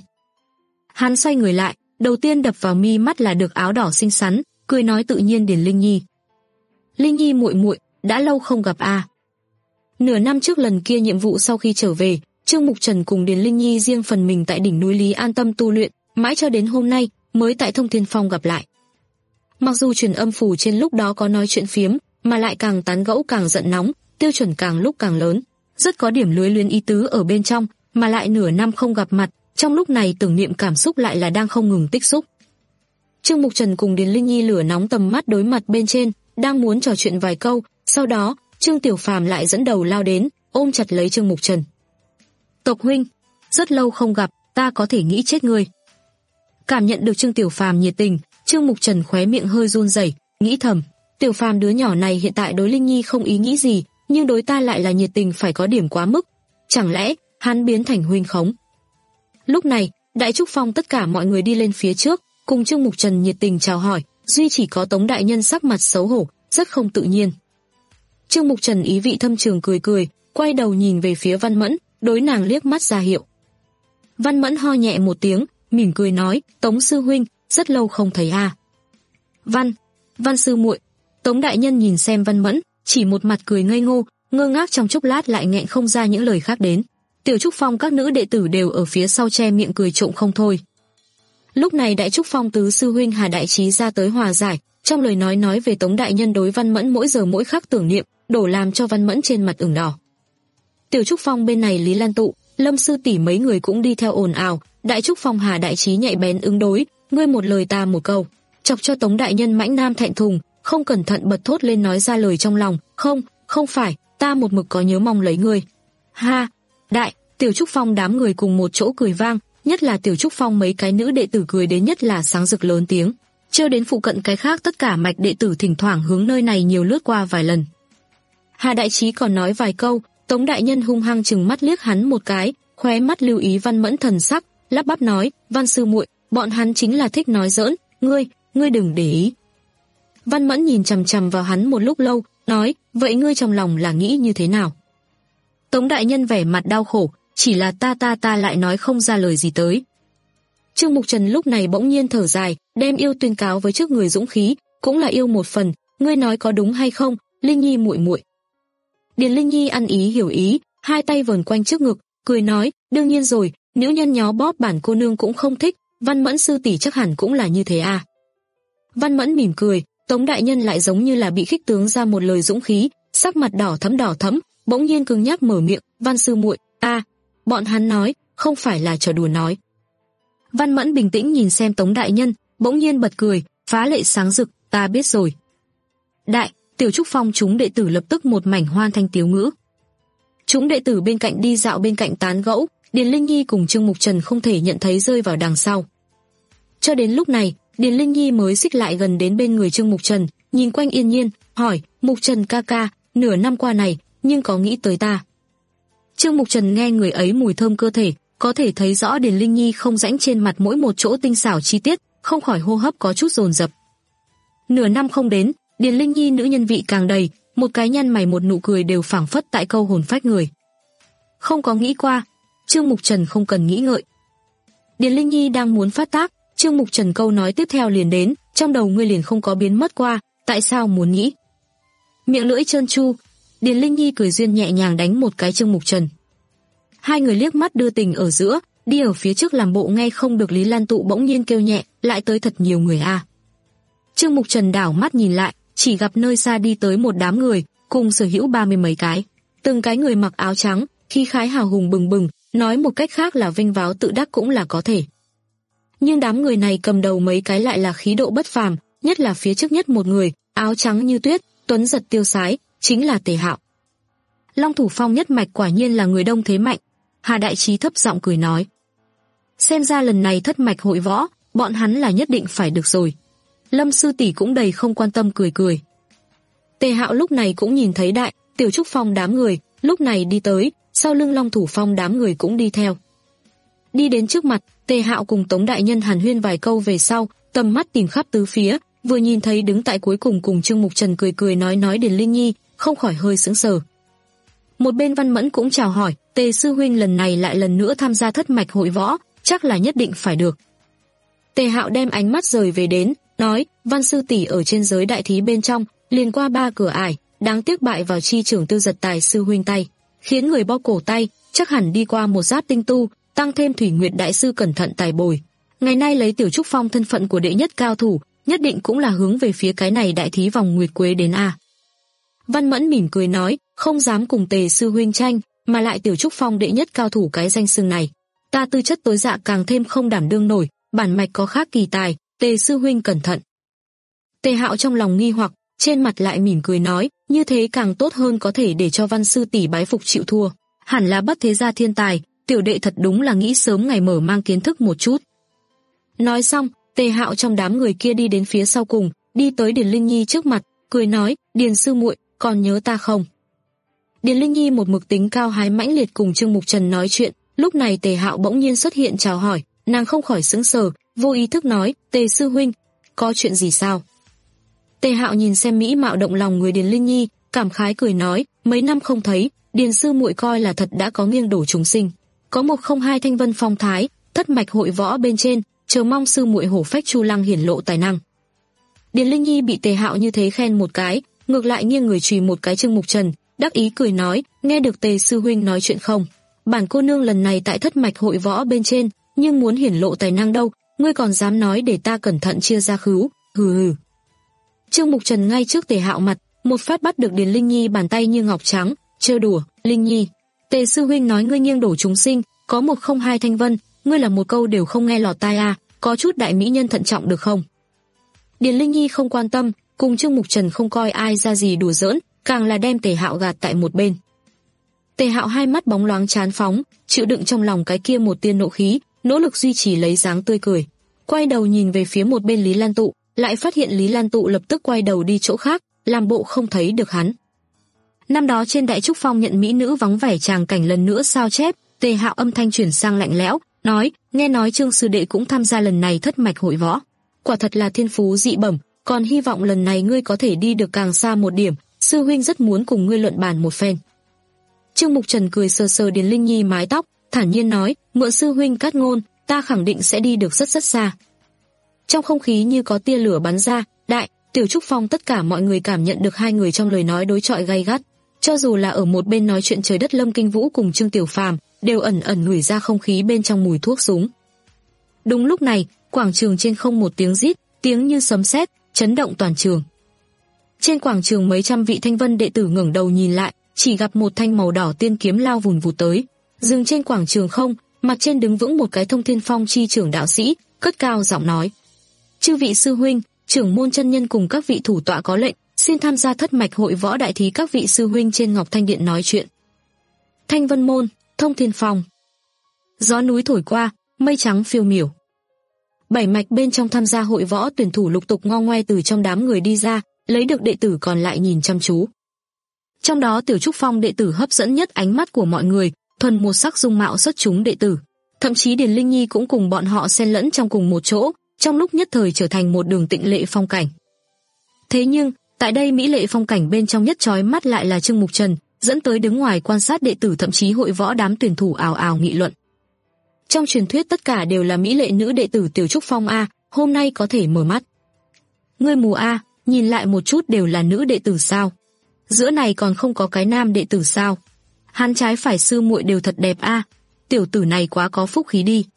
Hắn xoay người lại, đầu tiên đập vào mi mắt là được áo đỏ xinh xắn, cười nói tự nhiên Điền Linh Nhi. Linh Nhi muội muội, đã lâu không gặp a. À. Nửa năm trước lần kia nhiệm vụ sau khi trở về, Trương Mục Trần cùng Điền Linh Nhi riêng phần mình tại đỉnh núi Lý an tâm tu luyện, mãi cho đến hôm nay mới tại Thông Thiên Phong gặp lại. Mặc dù truyền âm phủ trên lúc đó có nói chuyện phiếm, mà lại càng tán gẫu càng giận nóng, tiêu chuẩn càng lúc càng lớn, rất có điểm lưới luyến ý tứ ở bên trong, mà lại nửa năm không gặp mặt, trong lúc này tưởng niệm cảm xúc lại là đang không ngừng tích xúc. Trương Mục Trần cùng Điền Linh Nhi lửa nóng tầm mắt đối mặt bên trên, đang muốn trò chuyện vài câu, sau đó, Trương Tiểu Phàm lại dẫn đầu lao đến, ôm chặt lấy Trương Mục Trần. Tộc huynh, rất lâu không gặp, ta có thể nghĩ chết ngươi. Cảm nhận được Trương Tiểu Phàm nhiệt tình, Trương Mục Trần khóe miệng hơi run rẩy, nghĩ thầm, Tiểu Phàm đứa nhỏ này hiện tại đối Linh Nhi không ý nghĩ gì, nhưng đối ta lại là nhiệt tình phải có điểm quá mức. Chẳng lẽ hắn biến thành huynh khống? Lúc này, Đại Trúc Phong tất cả mọi người đi lên phía trước, cùng Trương Mục Trần nhiệt tình chào hỏi, duy chỉ có Tống đại nhân sắc mặt xấu hổ, rất không tự nhiên. Trương Mục Trần ý vị thâm trường cười cười, quay đầu nhìn về phía Văn Mẫn, đối nàng liếc mắt ra hiệu. Văn Mẫn ho nhẹ một tiếng, mỉm cười nói, Tống sư huynh, rất lâu không thấy a. À. Văn, Văn sư muội. Tống đại nhân nhìn xem Văn Mẫn, chỉ một mặt cười ngây ngô, ngơ ngác trong chốc lát lại nghẹn không ra những lời khác đến. Tiểu Trúc Phong các nữ đệ tử đều ở phía sau che miệng cười trộm không thôi. Lúc này Đại Trúc Phong tứ sư huynh Hà Đại Trí ra tới hòa giải, trong lời nói nói về Tống đại nhân đối Văn Mẫn mỗi giờ mỗi khắc tưởng niệm, đổ làm cho Văn Mẫn trên mặt ửng đỏ. Tiểu Trúc Phong bên này Lý Lan Tụ, Lâm sư tỷ mấy người cũng đi theo ồn ào, Đại Trúc Phong Hà Đại Trí nhạy bén ứng đối, ngươi một lời ta một câu, chọc cho Tống đại nhân mãnh nam thẹn thùng, không cẩn thận bật thốt lên nói ra lời trong lòng, không, không phải, ta một mực có nhớ mong lấy ngươi. Ha, đại, Tiểu Trúc Phong đám người cùng một chỗ cười vang, nhất là Tiểu Trúc Phong mấy cái nữ đệ tử cười đến nhất là sáng rực lớn tiếng, chưa đến phụ cận cái khác tất cả mạch đệ tử thỉnh thoảng hướng nơi này nhiều lướt qua vài lần. Hà Đại Trí còn nói vài câu, Tống đại nhân hung hăng chừng mắt liếc hắn một cái, khóe mắt lưu ý Văn Mẫn thần sắc, lắp bắp nói, Văn sư muội, bọn hắn chính là thích nói giỡn, ngươi, ngươi đừng để ý. Văn Mẫn nhìn chằm chằm vào hắn một lúc lâu, nói, vậy ngươi trong lòng là nghĩ như thế nào? Tống đại nhân vẻ mặt đau khổ, chỉ là ta ta ta lại nói không ra lời gì tới. Trương Mục Trần lúc này bỗng nhiên thở dài, đem yêu tuyên cáo với trước người dũng khí, cũng là yêu một phần, ngươi nói có đúng hay không, Linh Nhi muội muội. Điền Linh Nhi ăn ý hiểu ý, hai tay vờn quanh trước ngực, cười nói, đương nhiên rồi, nữ nhân nhó bóp bản cô nương cũng không thích, Văn Mẫn sư tỷ chắc hẳn cũng là như thế à. Văn Mẫn mỉm cười, Tống đại nhân lại giống như là bị khích tướng ra một lời dũng khí, sắc mặt đỏ thẫm đỏ thẫm, bỗng nhiên cứng nhắc mở miệng, Văn sư muội, a, bọn hắn nói, không phải là trò đùa nói. Văn Mẫn bình tĩnh nhìn xem Tống đại nhân, bỗng nhiên bật cười, phá lệ sáng rực, ta biết rồi. Đại, Tiểu Trúc Phong chúng đệ tử lập tức một mảnh hoan thanh tiếu ngữ. Chúng đệ tử bên cạnh đi dạo bên cạnh tán gẫu, Điền Linh Nhi cùng Trương Mục Trần không thể nhận thấy rơi vào đằng sau. Cho đến lúc này, Điền Linh Nhi mới xích lại gần đến bên người Trương Mục Trần, nhìn quanh yên nhiên, hỏi, Mục Trần ca ca, nửa năm qua này, nhưng có nghĩ tới ta? Trương Mục Trần nghe người ấy mùi thơm cơ thể, có thể thấy rõ Điền Linh Nhi không rãnh trên mặt mỗi một chỗ tinh xảo chi tiết, không khỏi hô hấp có chút dồn dập. Nửa năm không đến, Điền Linh Nhi nữ nhân vị càng đầy, một cái nhăn mày một nụ cười đều phảng phất tại câu hồn phách người. Không có nghĩ qua, Trương Mục Trần không cần nghĩ ngợi. Điền Linh Nhi đang muốn phát tác, Trương Mục Trần câu nói tiếp theo liền đến, trong đầu ngươi liền không có biến mất qua, tại sao muốn nghĩ? Miệng lưỡi trơn tru, Điền Linh Nhi cười duyên nhẹ nhàng đánh một cái Trương Mục Trần. Hai người liếc mắt đưa tình ở giữa, đi ở phía trước làm bộ nghe không được Lý Lan Tụ bỗng nhiên kêu nhẹ, lại tới thật nhiều người a. À. Trương Mục Trần đảo mắt nhìn lại, chỉ gặp nơi xa đi tới một đám người, cùng sở hữu ba mươi mấy cái, từng cái người mặc áo trắng, khí khái hào hùng bừng bừng, nói một cách khác là vinh váo tự đắc cũng là có thể. Nhưng đám người này cầm đầu mấy cái lại là khí độ bất phàm, nhất là phía trước nhất một người, áo trắng như tuyết, tuấn giật tiêu sái, chính là Tề Hạo. Long Thủ Phong nhất mạch quả nhiên là người đông thế mạnh. Hà Đại Trí thấp giọng cười nói, xem ra lần này thất mạch hội võ, bọn hắn là nhất định phải được rồi. Lâm sư tỷ cũng đầy không quan tâm cười cười. Tề Hạo lúc này cũng nhìn thấy Đại, Tiểu Trúc Phong đám người, lúc này đi tới, sau lưng Long Thủ Phong đám người cũng đi theo. Đi đến trước mặt, Tề Hạo cùng Tống đại nhân hàn huyên vài câu về sau, tầm mắt tìm khắp tứ phía, vừa nhìn thấy đứng tại cuối cùng cùng Trương Mục Trần cười cười nói nói Điền Linh Nhi, không khỏi hơi sững sờ. Một bên Văn Mẫn cũng chào hỏi, Tề sư huynh lần này lại lần nữa tham gia thất mạch hội võ, chắc là nhất định phải được. Tề Hạo đem ánh mắt rời về đến, nói, Văn sư tỷ ở trên giới đại thí bên trong, liền qua ba cửa ải, đáng tiếc bại vào chi trưởng Tư Giật Tài sư huynh tay, khiến người bo cổ tay, chắc hẳn đi qua một giáp tinh tu, tăng thêm Thủy Nguyệt đại sư cẩn thận tài bồi. Ngày nay lấy Tiểu Trúc Phong thân phận của đệ nhất cao thủ, nhất định cũng là hướng về phía cái này đại thí vòng nguyệt quế đến a. Văn Mẫn mỉm cười nói, không dám cùng Tề sư huynh tranh, mà lại Tiểu Trúc Phong đệ nhất cao thủ cái danh xưng này, ta tư chất tối dạ càng thêm không đảm đương nổi, bản mạch có khác kỳ tài, Tề sư huynh cẩn thận. Tề Hạo trong lòng nghi hoặc, trên mặt lại mỉm cười nói, như thế càng tốt hơn, có thể để cho Văn sư tỷ bái phục chịu thua, hẳn là bất thế gia thiên tài, tiểu đệ thật đúng là nghĩ sớm ngày mở mang kiến thức một chút. Nói xong, Tề Hạo trong đám người kia đi đến phía sau cùng, đi tới Điền Linh Nhi trước mặt, cười nói, Điền sư muội, còn nhớ ta không? Điền Linh Nhi một mực tính cao hái mãnh liệt cùng Trương Mục Trần nói chuyện, lúc này Tề Hạo bỗng nhiên xuất hiện chào hỏi, nàng không khỏi sững sờ, vô ý thức nói, Tề sư huynh, có chuyện gì sao? Tề Hạo nhìn xem mỹ mạo động lòng người Điền Linh Nhi, cảm khái cười nói, mấy năm không thấy, Điền sư muội coi là thật đã có nghiêng đổ chúng sinh, có một không hai thanh vân phong thái, thất mạch hội võ bên trên, chờ mong sư muội hổ phách chu lăng hiển lộ tài năng. Điền Linh Nhi bị Tề Hạo như thế khen một cái, ngược lại nghiêng người chùy một cái Trương Mục Trần, đắc ý cười nói, nghe được Tề sư huynh nói chuyện không? Bản cô nương lần này tại thất mạch hội võ bên trên, nhưng muốn hiển lộ tài năng đâu, ngươi còn dám nói để ta cẩn thận chia ra khứu, hừ hừ. Trương Mục Trần ngay trước Tề Hạo mặt, một phát bắt được Điền Linh Nhi bàn tay như ngọc trắng, trêu đùa, Linh Nhi, Tề sư huynh nói ngươi nghiêng đổ chúng sinh, có một không hai thanh vân, ngươi là một câu đều không nghe lọt tai à, có chút đại mỹ nhân thận trọng được không? Điền Linh Nhi không quan tâm, cùng Trương Mục Trần không coi ai ra gì đùa giỡn, càng là đem Tề Hạo gạt tại một bên. Tề Hạo hai mắt bóng loáng chán phóng, chịu đựng trong lòng cái kia một tia nộ khí, nỗ lực duy trì lấy dáng tươi cười. Quay đầu nhìn về phía một bên Lý Lan Tụ, lại phát hiện Lý Lan Tụ lập tức quay đầu đi chỗ khác, làm bộ không thấy được hắn. Năm đó trên Đại Trúc Phong nhận mỹ nữ vắng vẻ tràng cảnh lần nữa sao chép, Tề Hạo âm thanh chuyển sang lạnh lẽo, nói, nghe nói Trương sư đệ cũng tham gia lần này thất mạch hội võ, quả thật là thiên phú dị bẩm, còn hy vọng lần này ngươi có thể đi được càng xa một điểm, sư huynh rất muốn cùng ngươi luận bàn một phen. Trương Mục Trần cười sờ sờ Điền Linh Nhi mái tóc, thản nhiên nói, mượn sư huynh cát ngôn, ta khẳng định sẽ đi được rất rất xa. Trong không khí như có tia lửa bắn ra, Đại, Tiểu Trúc Phong tất cả mọi người cảm nhận được hai người trong lời nói đối chọi gay gắt. Cho dù là ở một bên nói chuyện trời đất Lâm Kinh Vũ cùng Trương Tiểu Phàm đều ẩn ẩn ngửi ra không khí bên trong mùi thuốc súng. Đúng lúc này, quảng trường trên không một tiếng rít, tiếng như sấm sét, chấn động toàn trường. Trên quảng trường mấy trăm vị Thanh Vân đệ tử ngẩng đầu nhìn lại, chỉ gặp một thanh màu đỏ tiên kiếm lao vùn vụt tới, dừng trên quảng trường không, mặt trên đứng vững một cái Thông Thiên Phong chi trưởng đạo sĩ, cất cao giọng nói: "Chư vị sư huynh, trưởng môn chân nhân cùng các vị thủ tọa có lệnh, xin tham gia thất mạch hội võ đại thí các vị sư huynh trên Ngọc Thanh Điện nói chuyện." Thanh Vân môn, Thông Thiên Phong. Gió núi thổi qua, mây trắng phiêu miểu. Bảy mạch bên trong tham gia hội võ tuyển thủ lục tục ngo ngoe từ trong đám người đi ra, lấy được đệ tử còn lại nhìn chăm chú. Trong đó Tiểu Trúc Phong đệ tử hấp dẫn nhất ánh mắt của mọi người, thuần một sắc dung mạo xuất chúng đệ tử. Thậm chí Điền Linh Nhi cũng cùng bọn họ xen lẫn trong cùng một chỗ, trong lúc nhất thời trở thành một đường tịnh lệ phong cảnh. Thế nhưng, tại đây mỹ lệ phong cảnh bên trong nhất chói mắt lại là Trương Mục Trần, dẫn tới đứng ngoài quan sát đệ tử thậm chí hội võ đám tuyển thủ ào ào nghị luận. Trong truyền thuyết tất cả đều là mỹ lệ nữ đệ tử Tiểu Trúc Phong a, hôm nay có thể mở mắt. Ngươi mù a, nhìn lại một chút đều là nữ đệ tử sao? Giữa này còn không có cái nam đệ tử sao? Hắn trái phải sư muội đều thật đẹp a, tiểu tử này quá có phúc khí đi.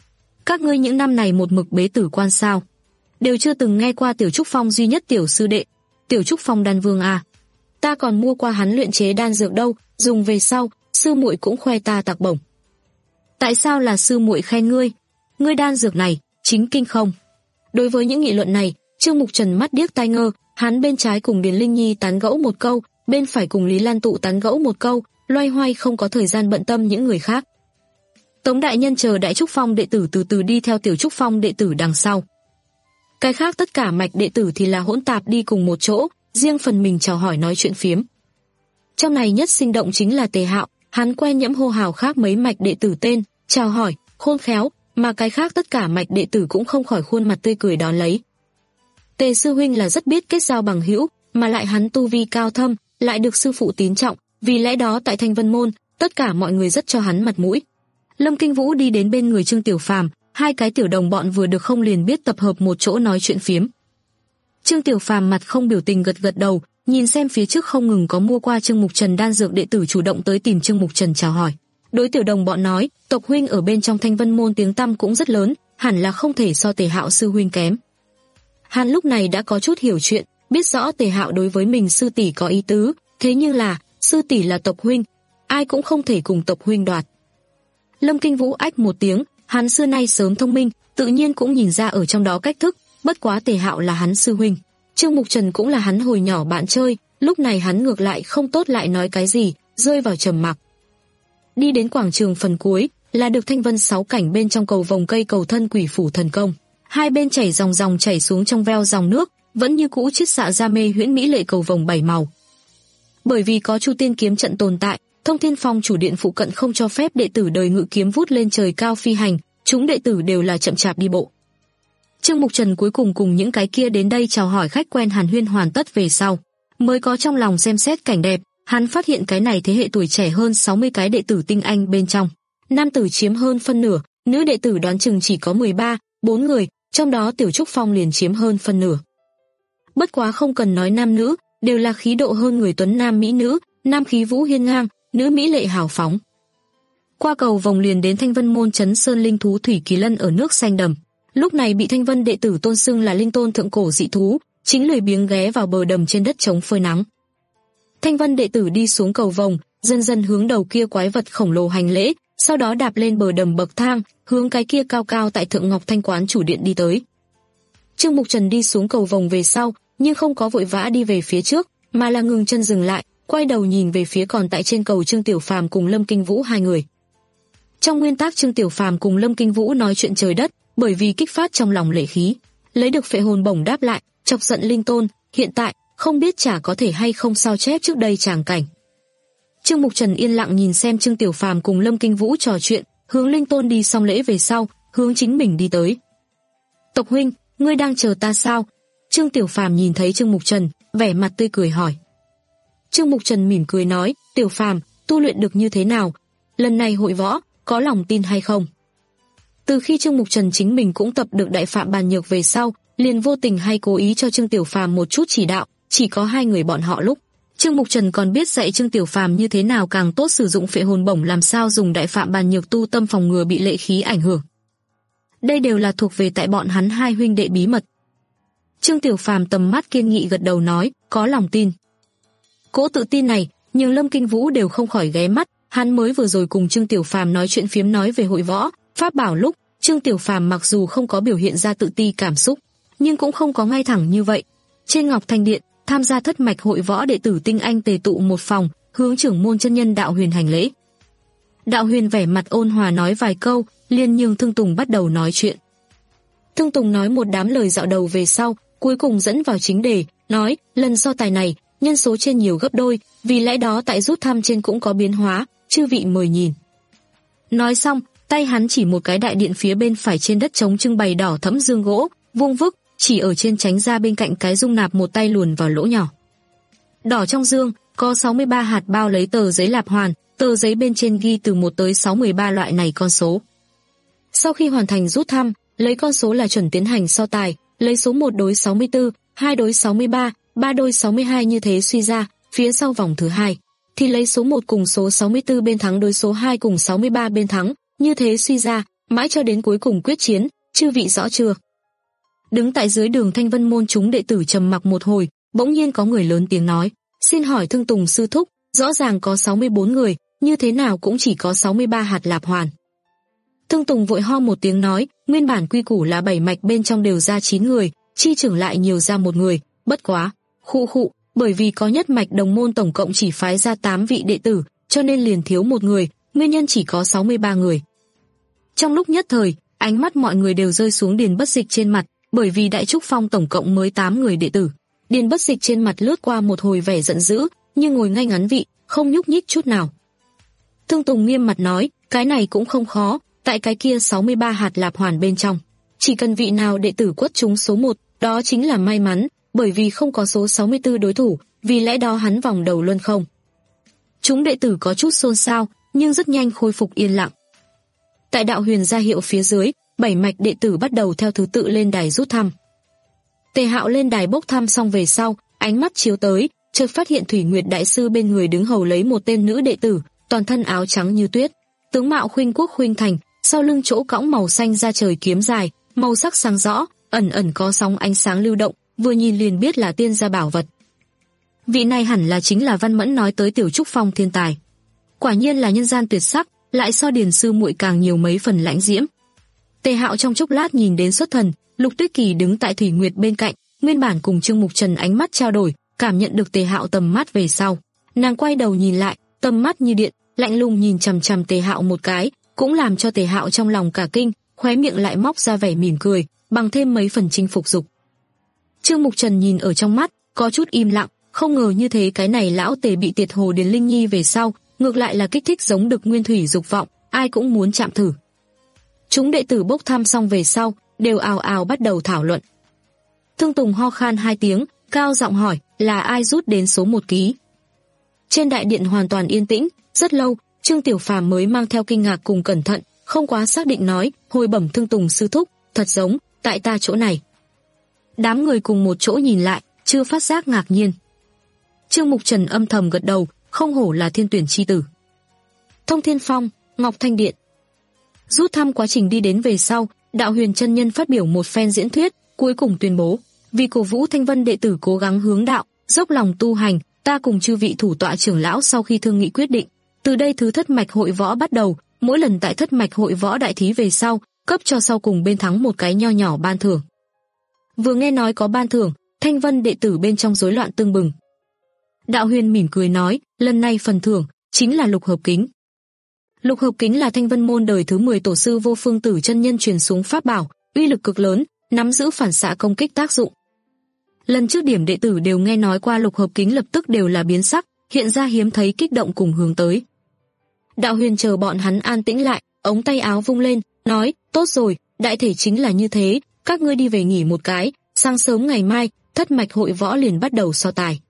Các ngươi những năm này một mực bế tử quan sao? Đều chưa từng nghe qua Tiểu Trúc Phong duy nhất tiểu sư đệ, Tiểu Trúc Phong đan vương a. Ta còn mua qua hắn luyện chế đan dược đâu, dùng về sau, sư muội cũng khoe ta tạc bổng. Tại sao là sư muội khen ngươi? Ngươi đan dược này, chính kinh không? Đối với những nghị luận này, Trương Mục Trần mắt điếc tai ngơ, hắn bên trái cùng Điền Linh Nhi tán gẫu một câu, bên phải cùng Lý Lan Tụ tán gẫu một câu, loay hoay không có thời gian bận tâm những người khác. Tống đại nhân chờ Đại Trúc Phong đệ tử từ từ đi theo Tiểu Trúc Phong đệ tử đằng sau. Cái khác tất cả mạch đệ tử thì là hỗn tạp đi cùng một chỗ, riêng phần mình chào hỏi nói chuyện phiếm. Trong này nhất sinh động chính là Tề Hạo, hắn quen nhẫm hô hào khác mấy mạch đệ tử tên, chào hỏi, khôn khéo, mà cái khác tất cả mạch đệ tử cũng không khỏi khuôn mặt tươi cười đón lấy. Tề sư huynh là rất biết kết giao bằng hữu, mà lại hắn tu vi cao thâm, lại được sư phụ tín trọng, vì lẽ đó tại Thanh Vân môn, tất cả mọi người rất cho hắn mặt mũi. Lâm Kinh Vũ đi đến bên người Trương Tiểu Phàm, hai cái tiểu đồng bọn vừa được không liền biết tập hợp một chỗ nói chuyện phiếm. Trương Tiểu Phàm mặt không biểu tình gật gật đầu, nhìn xem phía trước không ngừng có mua qua Trương Mục Trần đan dược đệ tử chủ động tới tìm Trương Mục Trần chào hỏi. Đối tiểu đồng bọn nói, tộc huynh ở bên trong Thanh Vân môn tiếng tăm cũng rất lớn, hẳn là không thể so Tề Hạo sư huynh kém. Hắn lúc này đã có chút hiểu chuyện, biết rõ Tề Hạo đối với mình sư tỷ có ý tứ, thế nhưng là, sư tỷ là tộc huynh, ai cũng không thể cùng tộc huynh đoạt. Lâm Kinh Vũ ách một tiếng, hắn xưa nay sớm thông minh, tự nhiên cũng nhìn ra ở trong đó cách thức, bất quá Tề Hạo là hắn sư huynh, Trương Mục Trần cũng là hắn hồi nhỏ bạn chơi, lúc này hắn ngược lại không tốt lại nói cái gì, rơi vào trầm mặc. Đi đến quảng trường phần cuối, là được Thanh Vân sáu cảnh bên trong cầu vòng cây cầu thân Quỷ Phủ Thần Công, hai bên chảy dòng dòng chảy xuống trong veo dòng nước, vẫn như cũ chiết xạ ra mê huyễn mỹ lệ cầu vòng bảy màu. Bởi vì có Chu Tiên kiếm trận tồn tại, Thông Thiên Phong chủ điện phụ cận không cho phép đệ tử đời ngự kiếm vút lên trời cao phi hành, chúng đệ tử đều là chậm chạp đi bộ. Trương Mục Trần cuối cùng cùng những cái kia đến đây chào hỏi khách quen hàn huyên hoàn tất về sau, mới có trong lòng xem xét cảnh đẹp, hắn phát hiện cái này thế hệ tuổi trẻ hơn sáu mươi cái đệ tử tinh anh bên trong, nam tử chiếm hơn phân nửa, nữ đệ tử đoán chừng chỉ có mười ba, bốn người, trong đó Tiểu Trúc Phong liền chiếm hơn phân nửa. Bất quá không cần nói nam nữ, đều là khí độ hơn người tuấn nam mỹ nữ, nam khí vũ hiên ngang, nữ mỹ lệ hào phóng. Qua cầu vòng liền đến Thanh Vân môn trấn sơn linh thú thủy kỳ lân ở nước xanh đầm. Lúc này bị Thanh Vân đệ tử tôn xưng là linh tôn thượng cổ dị thú, chính lười biếng ghé vào bờ đầm trên đất trống phơi nắng. Thanh Vân đệ tử đi xuống cầu vòng, dần dần hướng đầu kia quái vật khổng lồ hành lễ, sau đó đạp lên bờ đầm bậc thang, hướng cái kia cao cao tại Thượng Ngọc Thanh quán chủ điện đi tới. Trương Mục Trần đi xuống cầu vòng về sau, nhưng không có vội vã đi về phía trước, mà là ngừng chân dừng lại, quay đầu nhìn về phía còn tại trên cầu Trương Tiểu Phàm cùng Lâm Kinh Vũ hai người. Trong nguyên tắc Trương Tiểu Phàm cùng Lâm Kinh Vũ nói chuyện trời đất, bởi vì kích phát trong lòng lệ khí, lấy được phệ hồn bổng đáp lại, chọc giận linh tôn, hiện tại không biết chả có thể hay không sao chép trước đây tràng cảnh. Trương Mục Trần yên lặng nhìn xem Trương Tiểu Phàm cùng Lâm Kinh Vũ trò chuyện, hướng linh tôn đi xong lễ về sau, hướng chính mình đi tới. Tộc huynh, ngươi đang chờ ta sao? Trương Tiểu Phàm nhìn thấy Trương Mục Trần, vẻ mặt tươi cười hỏi. Trương Mục Trần mỉm cười nói, Tiểu Phàm, tu luyện được như thế nào? Lần này hội võ, có lòng tin hay không? Từ khi Trương Mục Trần chính mình cũng tập được Đại Phạm Bàn Nhược về sau, liền vô tình hay cố ý cho Trương Tiểu Phàm một chút chỉ đạo, chỉ có hai người bọn họ lúc. Trương Mục Trần còn biết dạy Trương Tiểu Phàm như thế nào càng tốt sử dụng phệ hồn bổng, làm sao dùng đại phạm bàn nhược tu tâm phòng ngừa bị lệ khí ảnh hưởng. Đây đều là thuộc về tại bọn hắn hai huynh đệ bí mật. Trương Tiểu Phàm tầm mắt kiên nghị gật đầu nói, có lòng tin. Cỗ tự tin này, nhưng Lâm Kinh Vũ đều không khỏi ghé mắt, hắn mới vừa rồi cùng Trương Tiểu Phàm nói chuyện phiếm nói về hội võ, pháp bảo lúc, Trương Tiểu Phàm mặc dù không có biểu hiện ra tự ti cảm xúc, nhưng cũng không có ngay thẳng như vậy. Trên Ngọc Thanh Điện, tham gia thất mạch hội võ đệ tử tinh anh tề tụ một phòng, hướng trưởng môn chân nhân Đạo Huyền hành lễ. Đạo Huyền vẻ mặt ôn hòa nói vài câu, liền nhường Thương Tùng bắt đầu nói chuyện. Thương Tùng nói một đám lời dạo đầu về sau, cuối cùng dẫn vào chính đề, nói, lần so tài này, nhân số trên nhiều gấp đôi, vì lẽ đó tại rút thăm trên cũng có biến hóa, chư vị mời nhìn. Nói xong, tay hắn chỉ một cái đại điện phía bên phải trên đất trống trưng bày đỏ thẫm dương gỗ, vuông vức, chỉ ở trên tránh ra bên cạnh cái dung nạp một tay luồn vào lỗ nhỏ. Đỏ trong dương, có sáu mươi ba hạt bao lấy tờ giấy lạp hoàn, tờ giấy bên trên ghi từ một tới sáu mươi ba loại này con số. Sau khi hoàn thành rút thăm, lấy con số là chuẩn tiến hành so tài, lấy số một đối sáu mươi tư, hai đối sáu mươi ba, ba đôi sáu mươi hai như thế suy ra, phía sau vòng thứ hai thì lấy số một cùng số sáu mươi tư bên thắng đối số hai cùng sáu mươi ba bên thắng, như thế suy ra, mãi cho đến cuối cùng quyết chiến, chư vị rõ chưa? Đứng tại dưới đường Thanh Vân môn chúng đệ tử trầm mặc một hồi, bỗng nhiên có người lớn tiếng nói, xin hỏi Thương Tùng sư thúc, rõ ràng có sáu mươi bốn người, như thế nào cũng chỉ có sáu mươi ba hạt lạp hoàn. Thương Tùng vội ho một tiếng nói, nguyên bản quy củ là bảy mạch bên trong đều ra chín người, chi trưởng lại nhiều ra một người, bất quá, khụ khụ, bởi vì có nhất mạch đồng môn tổng cộng chỉ phái ra tám vị đệ tử, cho nên liền thiếu một người, nguyên nhân chỉ có sáu mươi ba người. Trong lúc nhất thời, ánh mắt mọi người đều rơi xuống Điền Bất Dịch trên mặt, bởi vì Đại Trúc Phong tổng cộng mới tám người đệ tử. Điền Bất Dịch trên mặt lướt qua một hồi vẻ giận dữ, nhưng ngồi ngay ngắn vị, không nhúc nhích chút nào. Thương Tùng nghiêm mặt nói, cái này cũng không khó, tại cái kia sáu mươi ba hạt lạp hoàn bên trong, chỉ cần vị nào đệ tử quất trúng số một, đó chính là may mắn, bởi vì không có số sáu mươi tư đối thủ, vì lẽ đó hắn vòng đầu luân không. Chúng đệ tử có chút xôn xao, nhưng rất nhanh khôi phục yên lặng. Tại Đạo Huyền ra hiệu phía dưới, bảy mạch đệ tử bắt đầu theo thứ tự lên đài rút thăm. Tề Hạo lên đài bốc thăm xong về sau, ánh mắt chiếu tới, chợt phát hiện Thủy Nguyệt đại sư bên người đứng hầu lấy một tên nữ đệ tử, toàn thân áo trắng như tuyết, tướng mạo khuynh quốc khuynh thành, sau lưng chỗ cõng màu xanh da trời kiếm dài, màu sắc sáng rõ, ẩn ẩn có sóng ánh sáng lưu động, vừa nhìn liền biết là tiên gia bảo vật. Vị này hẳn là chính là Văn Mẫn nói tới Tiểu Trúc Phong thiên tài. Quả nhiên là nhân gian tuyệt sắc, lại so Điền sư muội càng nhiều mấy phần lãnh diễm. Tề Hạo trong chốc lát nhìn đến xuất thần, Lục Tuyết Kỳ đứng tại Thủy Nguyệt bên cạnh, nguyên bản cùng Trương Mục Trần ánh mắt trao đổi, cảm nhận được Tề Hạo tầm mắt về sau, nàng quay đầu nhìn lại, tầm mắt như điện, lạnh lùng nhìn chằm chằm Tề Hạo một cái, cũng làm cho Tề Hạo trong lòng cả kinh, khóe miệng lại móc ra vẻ mỉm cười, bằng thêm mấy phần chinh phục dục. Trương Mục Trần nhìn ở trong mắt, có chút im lặng, không ngờ như thế cái này lão Tề bị tiệt hồ Điền Linh Nhi về sau, ngược lại là kích thích giống đực nguyên thủy dục vọng, ai cũng muốn chạm thử. Chúng đệ tử bốc thăm xong về sau, đều ào ào bắt đầu thảo luận. Thương Tùng ho khan hai tiếng, cao giọng hỏi, là ai rút đến số một ký? Trên đại điện hoàn toàn yên tĩnh, rất lâu, Trương Tiểu Phàm mới mang theo kinh ngạc cùng cẩn thận, không quá xác định nói, hồi bẩm Thương Tùng sư thúc, thật giống, tại ta chỗ này. Đám người cùng một chỗ nhìn lại, chưa phát giác ngạc nhiên. Trương Mục Trần âm thầm gật đầu, không hổ là thiên tuyển chi tử. Thông Thiên Phong, Ngọc Thanh Điện. Rút thăm quá trình đi đến về sau, Đạo Huyền chân nhân phát biểu một phen diễn thuyết, cuối cùng tuyên bố, vì cổ vũ Thanh Vân đệ tử cố gắng hướng đạo, dốc lòng tu hành, ta cùng chư vị thủ tọa trưởng lão sau khi thương nghị quyết định, từ đây thứ thất mạch hội võ bắt đầu, mỗi lần tại thất mạch hội võ đại thí về sau, cấp cho sau cùng bên thắng một cái nho nhỏ ban thưởng. Vừa nghe nói có ban thưởng, Thanh Vân đệ tử bên trong rối loạn tương bừng. Đạo Huyền mỉm cười nói, lần này phần thưởng chính là lục hợp kính. Lục hợp kính là Thanh Vân môn đời thứ mười tổ sư Vô Phương Tử chân nhân truyền xuống pháp bảo, uy lực cực lớn, nắm giữ phản xạ công kích tác dụng. Lần trước điểm đệ tử đều nghe nói qua lục hợp kính lập tức đều là biến sắc, hiện ra hiếm thấy kích động cùng hướng tới. Đạo Huyền chờ bọn hắn an tĩnh lại, ống tay áo vung lên, nói, tốt rồi, đại thể chính là như thế, các ngươi đi về nghỉ một cái, sáng sớm ngày mai, thất mạch hội võ liền bắt đầu so tài.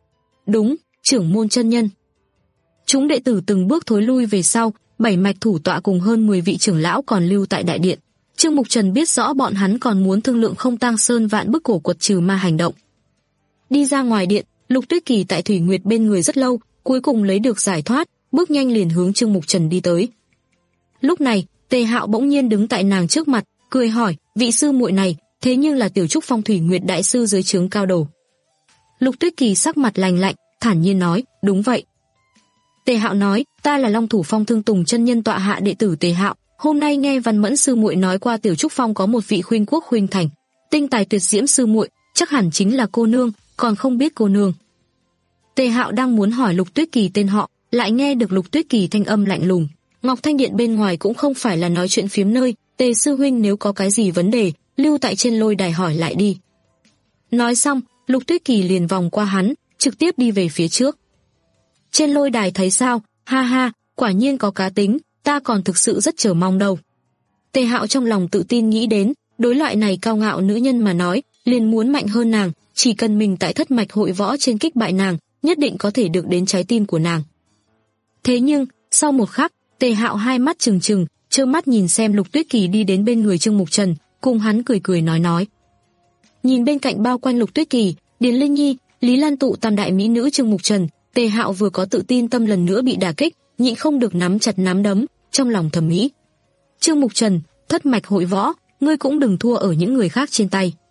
Đúng, trưởng môn chân nhân. Chúng đệ tử từng bước thối lui về sau, bảy mạch thủ tọa cùng hơn mười vị trưởng lão còn lưu tại đại điện. Trương Mục Trần biết rõ bọn hắn còn muốn thương lượng không tang sơn vạn bức cổ quật trừ ma hành động. Đi ra ngoài điện, Lục Tuyết Kỳ tại Thủy Nguyệt bên người rất lâu, cuối cùng lấy được giải thoát, bước nhanh liền hướng Trương Mục Trần đi tới. Lúc này, Tề Hạo bỗng nhiên đứng tại nàng trước mặt, cười hỏi, vị sư muội này, thế nhưng là Tiểu Trúc Phong Thủy Nguyệt đại sư dưới trướng cao đồ. Lục Tuyết Kỳ sắc mặt lành lạnh, thản nhiên nói, đúng vậy. Tề Hạo nói, ta là Long Thủ Phong Thương Tùng chân nhân tọa hạ đệ tử Tề Hạo, hôm nay nghe Văn Mẫn sư muội nói qua Tiểu Trúc Phong có một vị khuynh quốc khuynh thành, tinh tài tuyệt diễm sư muội, chắc hẳn chính là cô nương, còn không biết cô nương. Tề Hạo đang muốn hỏi Lục Tuyết Kỳ tên họ, lại nghe được Lục Tuyết Kỳ thanh âm lạnh lùng. Ngọc Thanh Điện bên ngoài cũng không phải là nói chuyện phiếm nơi, Tề sư huynh nếu có cái gì vấn đề, lưu tại trên lôi đài hỏi lại đi. Nói xong, Lục Tuyết Kỳ liền vòng qua hắn, trực tiếp đi về phía trước. Trên lôi đài thấy sao, ha ha, quả nhiên có cá tính, ta còn thực sự rất chờ mong đâu. Tề Hạo trong lòng tự tin nghĩ đến, đối loại này cao ngạo nữ nhân mà nói, liền muốn mạnh hơn nàng, chỉ cần mình tại thất mạch hội võ trên kích bại nàng, nhất định có thể được đến trái tim của nàng. Thế nhưng, sau một khắc, Tề Hạo hai mắt trừng trừng, trơ mắt nhìn xem Lục Tuyết Kỳ đi đến bên người Trương Mục Trần, cùng hắn cười cười nói nói. Nhìn bên cạnh bao quanh Lục Tuyết Kỳ, Điền Linh Nhi, Lý Lan Tụ tam đại mỹ nữ Trương Mục Trần, Tề Hạo vừa có tự tin tâm lần nữa bị đả kích, nhịn không được nắm chặt nắm đấm, trong lòng thầm nghĩ. Trương Mục Trần, thất mạch hội võ, ngươi cũng đừng thua ở những người khác trên tay.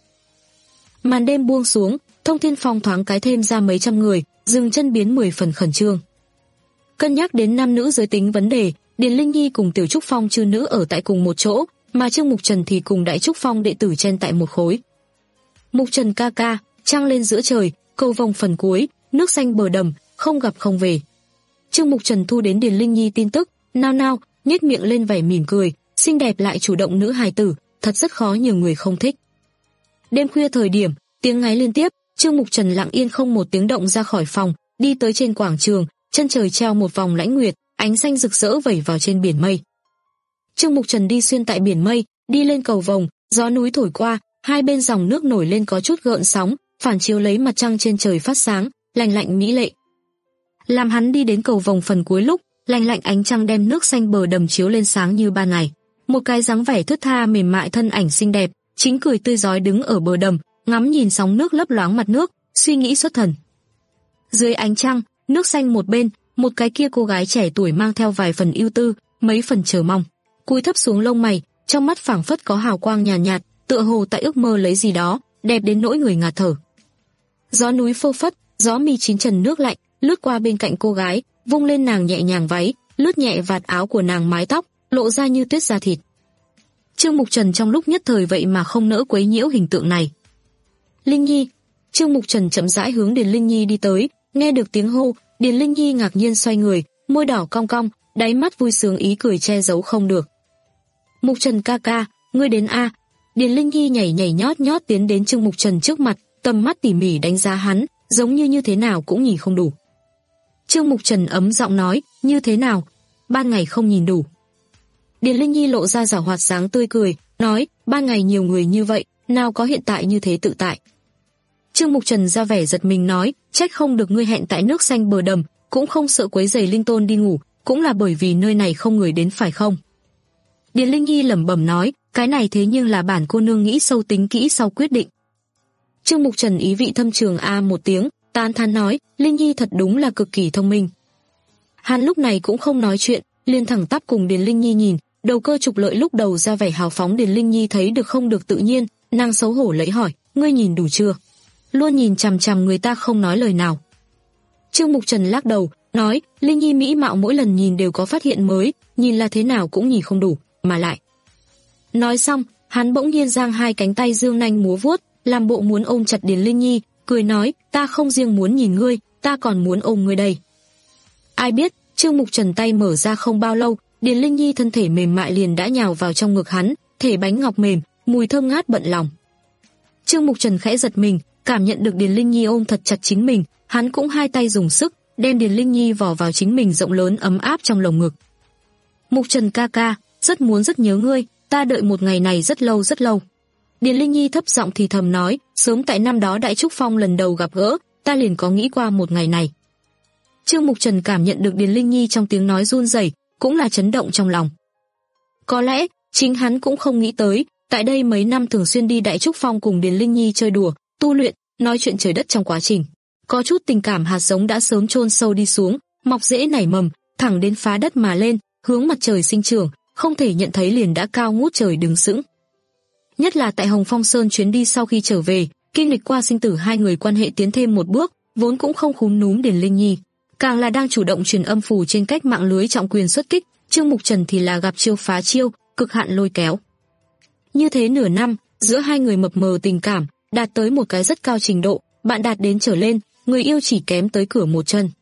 Màn đêm buông xuống, Thông Thiên Phong thoáng cái thêm ra mấy trăm người, dừng chân biến mười phần khẩn trương. Cân nhắc đến nam nữ giới tính vấn đề, Điền Linh Nhi cùng Tiểu Trúc Phong chư nữ ở tại cùng một chỗ, mà Trương Mục Trần thì cùng Đại Trúc Phong đệ tử chen tại một khối. Mục Trần ca ca, trăng lên giữa trời, cầu vồng phần cuối, nước xanh bờ đầm, không gặp không về. Trương Mục Trần thu đến Điền Linh Nhi tin tức, nao nao, nhếch miệng lên vẻ mỉm cười, xinh đẹp lại chủ động nữ hài tử, thật rất khó nhiều người không thích. Đêm khuya thời điểm, tiếng ngáy liên tiếp, Trương Mục Trần lặng yên không một tiếng động ra khỏi phòng, đi tới trên quảng trường, chân trời treo một vòng lãnh nguyệt, ánh xanh rực rỡ vẩy vào trên biển mây. Trương Mục Trần đi xuyên tại biển mây, đi lên cầu vồng, gió núi thổi qua, hai bên dòng nước nổi lên có chút gợn sóng, phản chiếu lấy mặt trăng trên trời phát sáng, lành lạnh mỹ lệ. Làm hắn đi đến cầu vồng phần cuối lúc, lành lạnh ánh trăng đem nước xanh bờ đầm chiếu lên sáng như ban ngày. Một cái dáng vẻ thướt tha mềm mại thân ảnh xinh đẹp, chính cười tươi rói đứng ở bờ đầm, ngắm nhìn sóng nước lấp loáng mặt nước, suy nghĩ xuất thần. Dưới ánh trăng, nước xanh một bên, một cái kia cô gái trẻ tuổi mang theo vài phần ưu tư, mấy phần chờ mong, cúi thấp xuống lông mày, trong mắt phảng phất có hào quang nhàn nhạt, nhạt, tựa hồ tại ước mơ lấy gì đó, đẹp đến nỗi người ngạt thở. Gió núi phơ phất, gió mi chín trần nước lạnh, lướt qua bên cạnh cô gái, vung lên nàng nhẹ nhàng váy, lướt nhẹ vạt áo của nàng mái tóc, lộ ra như tuyết da thịt. Trương Mục Trần trong lúc nhất thời vậy mà không nỡ quấy nhiễu hình tượng này. Linh Nhi, Trương Mục Trần chậm rãi hướng Điền Linh Nhi đi tới, nghe được tiếng hô, Điền Linh Nhi ngạc nhiên xoay người, môi đỏ cong cong, đáy mắt vui sướng ý cười che giấu không được. Mục Trần ca ca, ngươi đến a? Điền Linh Nhi nhảy nhảy nhót nhót tiến đến Trương Mục Trần trước mặt, tầm mắt tỉ mỉ đánh giá hắn, giống như như thế nào cũng nhìn không đủ. Trương Mục Trần ấm giọng nói, như thế nào? Ban ngày không nhìn đủ. Điền Linh Nhi lộ ra giảo hoạt dáng tươi cười, nói, ban ngày nhiều người như vậy, nào có hiện tại như thế tự tại. Trương Mục Trần ra vẻ giật mình nói, trách không được ngươi hẹn tại nước xanh bờ đầm, cũng không sợ quấy rầy Linh Tôn đi ngủ, cũng là bởi vì nơi này không người đến phải không? Điền Linh Nhi lẩm bẩm nói, cái này thế nhưng là bản cô nương nghĩ sâu tính kỹ sau quyết định. Trương Mục Trần ý vị thâm trường a một tiếng, tán thán nói, Linh Nhi thật đúng là cực kỳ thông minh. Hắn lúc này cũng không nói chuyện, liền thẳng tắp cùng Điền Linh Nhi nhìn, đầu cơ trục lợi lúc đầu ra vẻ hào phóng. Điền Linh Nhi thấy được không được tự nhiên, nàng xấu hổ lấy hỏi, ngươi nhìn đủ chưa? Luôn nhìn chằm chằm người ta không nói lời nào. Trương Mục Trần lắc đầu, nói, Linh Nhi mỹ mạo mỗi lần nhìn đều có phát hiện mới, nhìn là thế nào cũng nhìn không đủ, mà lại. Nói xong, hắn bỗng nhiên giang hai cánh tay dương nanh múa vuốt, làm bộ muốn ôm chặt Điền Linh Nhi, cười nói, ta không riêng muốn nhìn ngươi, ta còn muốn ôm ngươi đây. Ai biết, Trương Mục Trần tay mở ra không bao lâu, Điền Linh Nhi thân thể mềm mại liền đã nhào vào trong ngực hắn, thể bánh ngọc mềm, mùi thơm ngát bận lòng. Trương Mục Trần khẽ giật mình, cảm nhận được Điền Linh Nhi ôm thật chặt chính mình, hắn cũng hai tay dùng sức, đem Điền Linh Nhi vò vào chính mình rộng lớn ấm áp trong lồng ngực. Mục Trần ca ca, rất muốn rất nhớ ngươi, ta đợi một ngày này rất lâu rất lâu. Điền Linh Nhi thấp giọng thì thầm nói, sớm tại năm đó Đại Trúc Phong lần đầu gặp gỡ, ta liền có nghĩ qua một ngày này. Trương Mục Trần cảm nhận được Điền Linh Nhi trong tiếng nói run rẩy, cũng là chấn động trong lòng. Có lẽ, Chính hắn cũng không nghĩ tới, tại đây mấy năm thường xuyên đi Đại Trúc Phong cùng Điền Linh Nhi chơi đùa, tu luyện, nói chuyện trời đất trong quá trình. Có chút tình cảm hạt giống đã sớm chôn sâu đi xuống, mọc rễ nảy mầm, thẳng đến phá đất mà lên, hướng mặt trời sinh trưởng, không thể nhận thấy liền đã cao ngút trời đứng sững. Nhất là tại Hồng Phong Sơn chuyến đi sau khi trở về, kinh lịch qua sinh tử hai người quan hệ tiến thêm một bước, vốn cũng không khúm núm Điền Linh Nhi, càng là đang chủ động truyền âm phù trên cách mạng lưới trọng quyền xuất kích, Trương Mục Trần thì là gặp chiêu phá chiêu, cực hạn lôi kéo. Như thế nửa năm, giữa hai người mập mờ tình cảm, đạt tới một cái rất cao trình độ, bạn đạt đến trở lên, người yêu chỉ kém tới cửa một chân.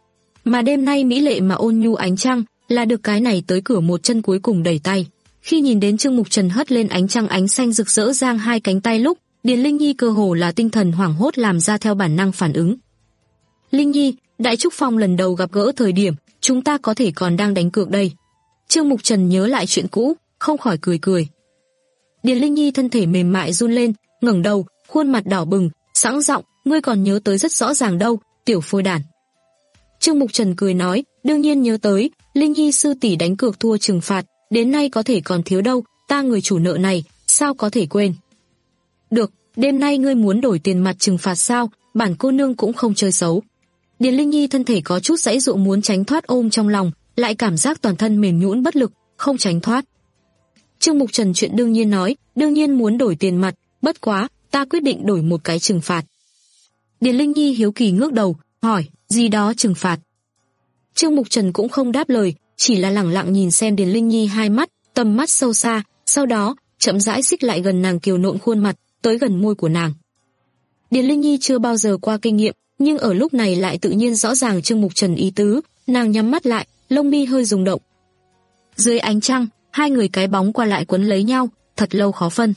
Mà đêm nay mỹ lệ mà ôn nhu ánh trăng, là được cái này tới cửa một chân cuối cùng đẩy tay. Khi nhìn đến Trương Mục Trần hất lên ánh trăng ánh xanh rực rỡ giang hai cánh tay lúc, Điền Linh Nhi cơ hồ là tinh thần hoảng hốt làm ra theo bản năng phản ứng. Linh Nhi, Đại Trúc Phong lần đầu gặp gỡ thời điểm, chúng ta có thể còn đang đánh cược đây. Trương Mục Trần nhớ lại chuyện cũ, không khỏi cười cười. Điền Linh Nhi thân thể mềm mại run lên, ngẩng đầu, khuôn mặt đỏ bừng, sẵn giọng, ngươi còn nhớ tới rất rõ ràng đâu, tiểu phôi đản. Trương Mục Trần cười nói, đương nhiên nhớ tới, Linh Nhi sư tỷ đánh cược thua trừng phạt, đến nay có thể còn thiếu đâu, ta người chủ nợ này, sao có thể quên. Được, đêm nay ngươi muốn đổi tiền mặt trừng phạt sao, bản cô nương cũng không chơi xấu. Điền Linh Nhi thân thể có chút giãy giụa muốn tránh thoát ôm trong lòng, lại cảm giác toàn thân mềm nhũn bất lực, không tránh thoát. Trương Mục Trần chuyện đương nhiên nói, đương nhiên muốn đổi tiền mặt, bất quá, ta quyết định đổi một cái trừng phạt. Điền Linh Nhi hiếu kỳ ngước đầu, hỏi, gì đó trừng phạt. Trương Mục Trần cũng không đáp lời, chỉ là lẳng lặng nhìn xem Điền Linh Nhi hai mắt, tầm mắt sâu xa, sau đó, chậm rãi xích lại gần nàng kiều nộn khuôn mặt, tới gần môi của nàng. Điền Linh Nhi chưa bao giờ qua kinh nghiệm, nhưng ở lúc này lại tự nhiên rõ ràng Trương Mục Trần ý tứ, nàng nhắm mắt lại, lông mi hơi rung động. Dưới ánh trăng, hai người cái bóng qua lại quấn lấy nhau, thật lâu khó phân.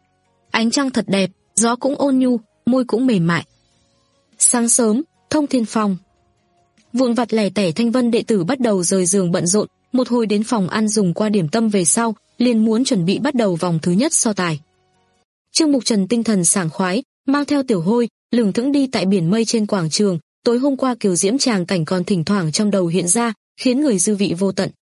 Ánh trăng thật đẹp, gió cũng ôn nhu, môi cũng mềm mại. Sáng sớm, Thông Thiên Phong. Vụn vặt lẻ tẻ Thanh Vân đệ tử bắt đầu rời giường bận rộn, một hồi đến phòng ăn dùng qua điểm tâm về sau, liền muốn chuẩn bị bắt đầu vòng thứ nhất so tài. Trương Mục Trần tinh thần sảng khoái, mang theo Tiểu Hôi, lững thững đi tại biển mây trên quảng trường, tối hôm qua kiều diễm tràng cảnh còn thỉnh thoảng trong đầu hiện ra, khiến người dư vị vô tận.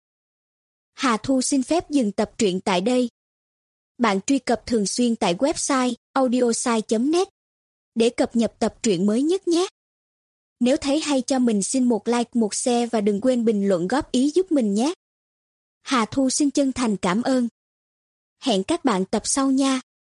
Hà Thu xin phép dừng tập truyện tại đây. Bạn truy cập thường xuyên tại website audiosai chấm net để cập nhật tập truyện mới nhất nhé. Nếu thấy hay cho mình xin một like, một share và đừng quên bình luận góp ý giúp mình nhé. Hà Thu xin chân thành cảm ơn. Hẹn các bạn tập sau nha.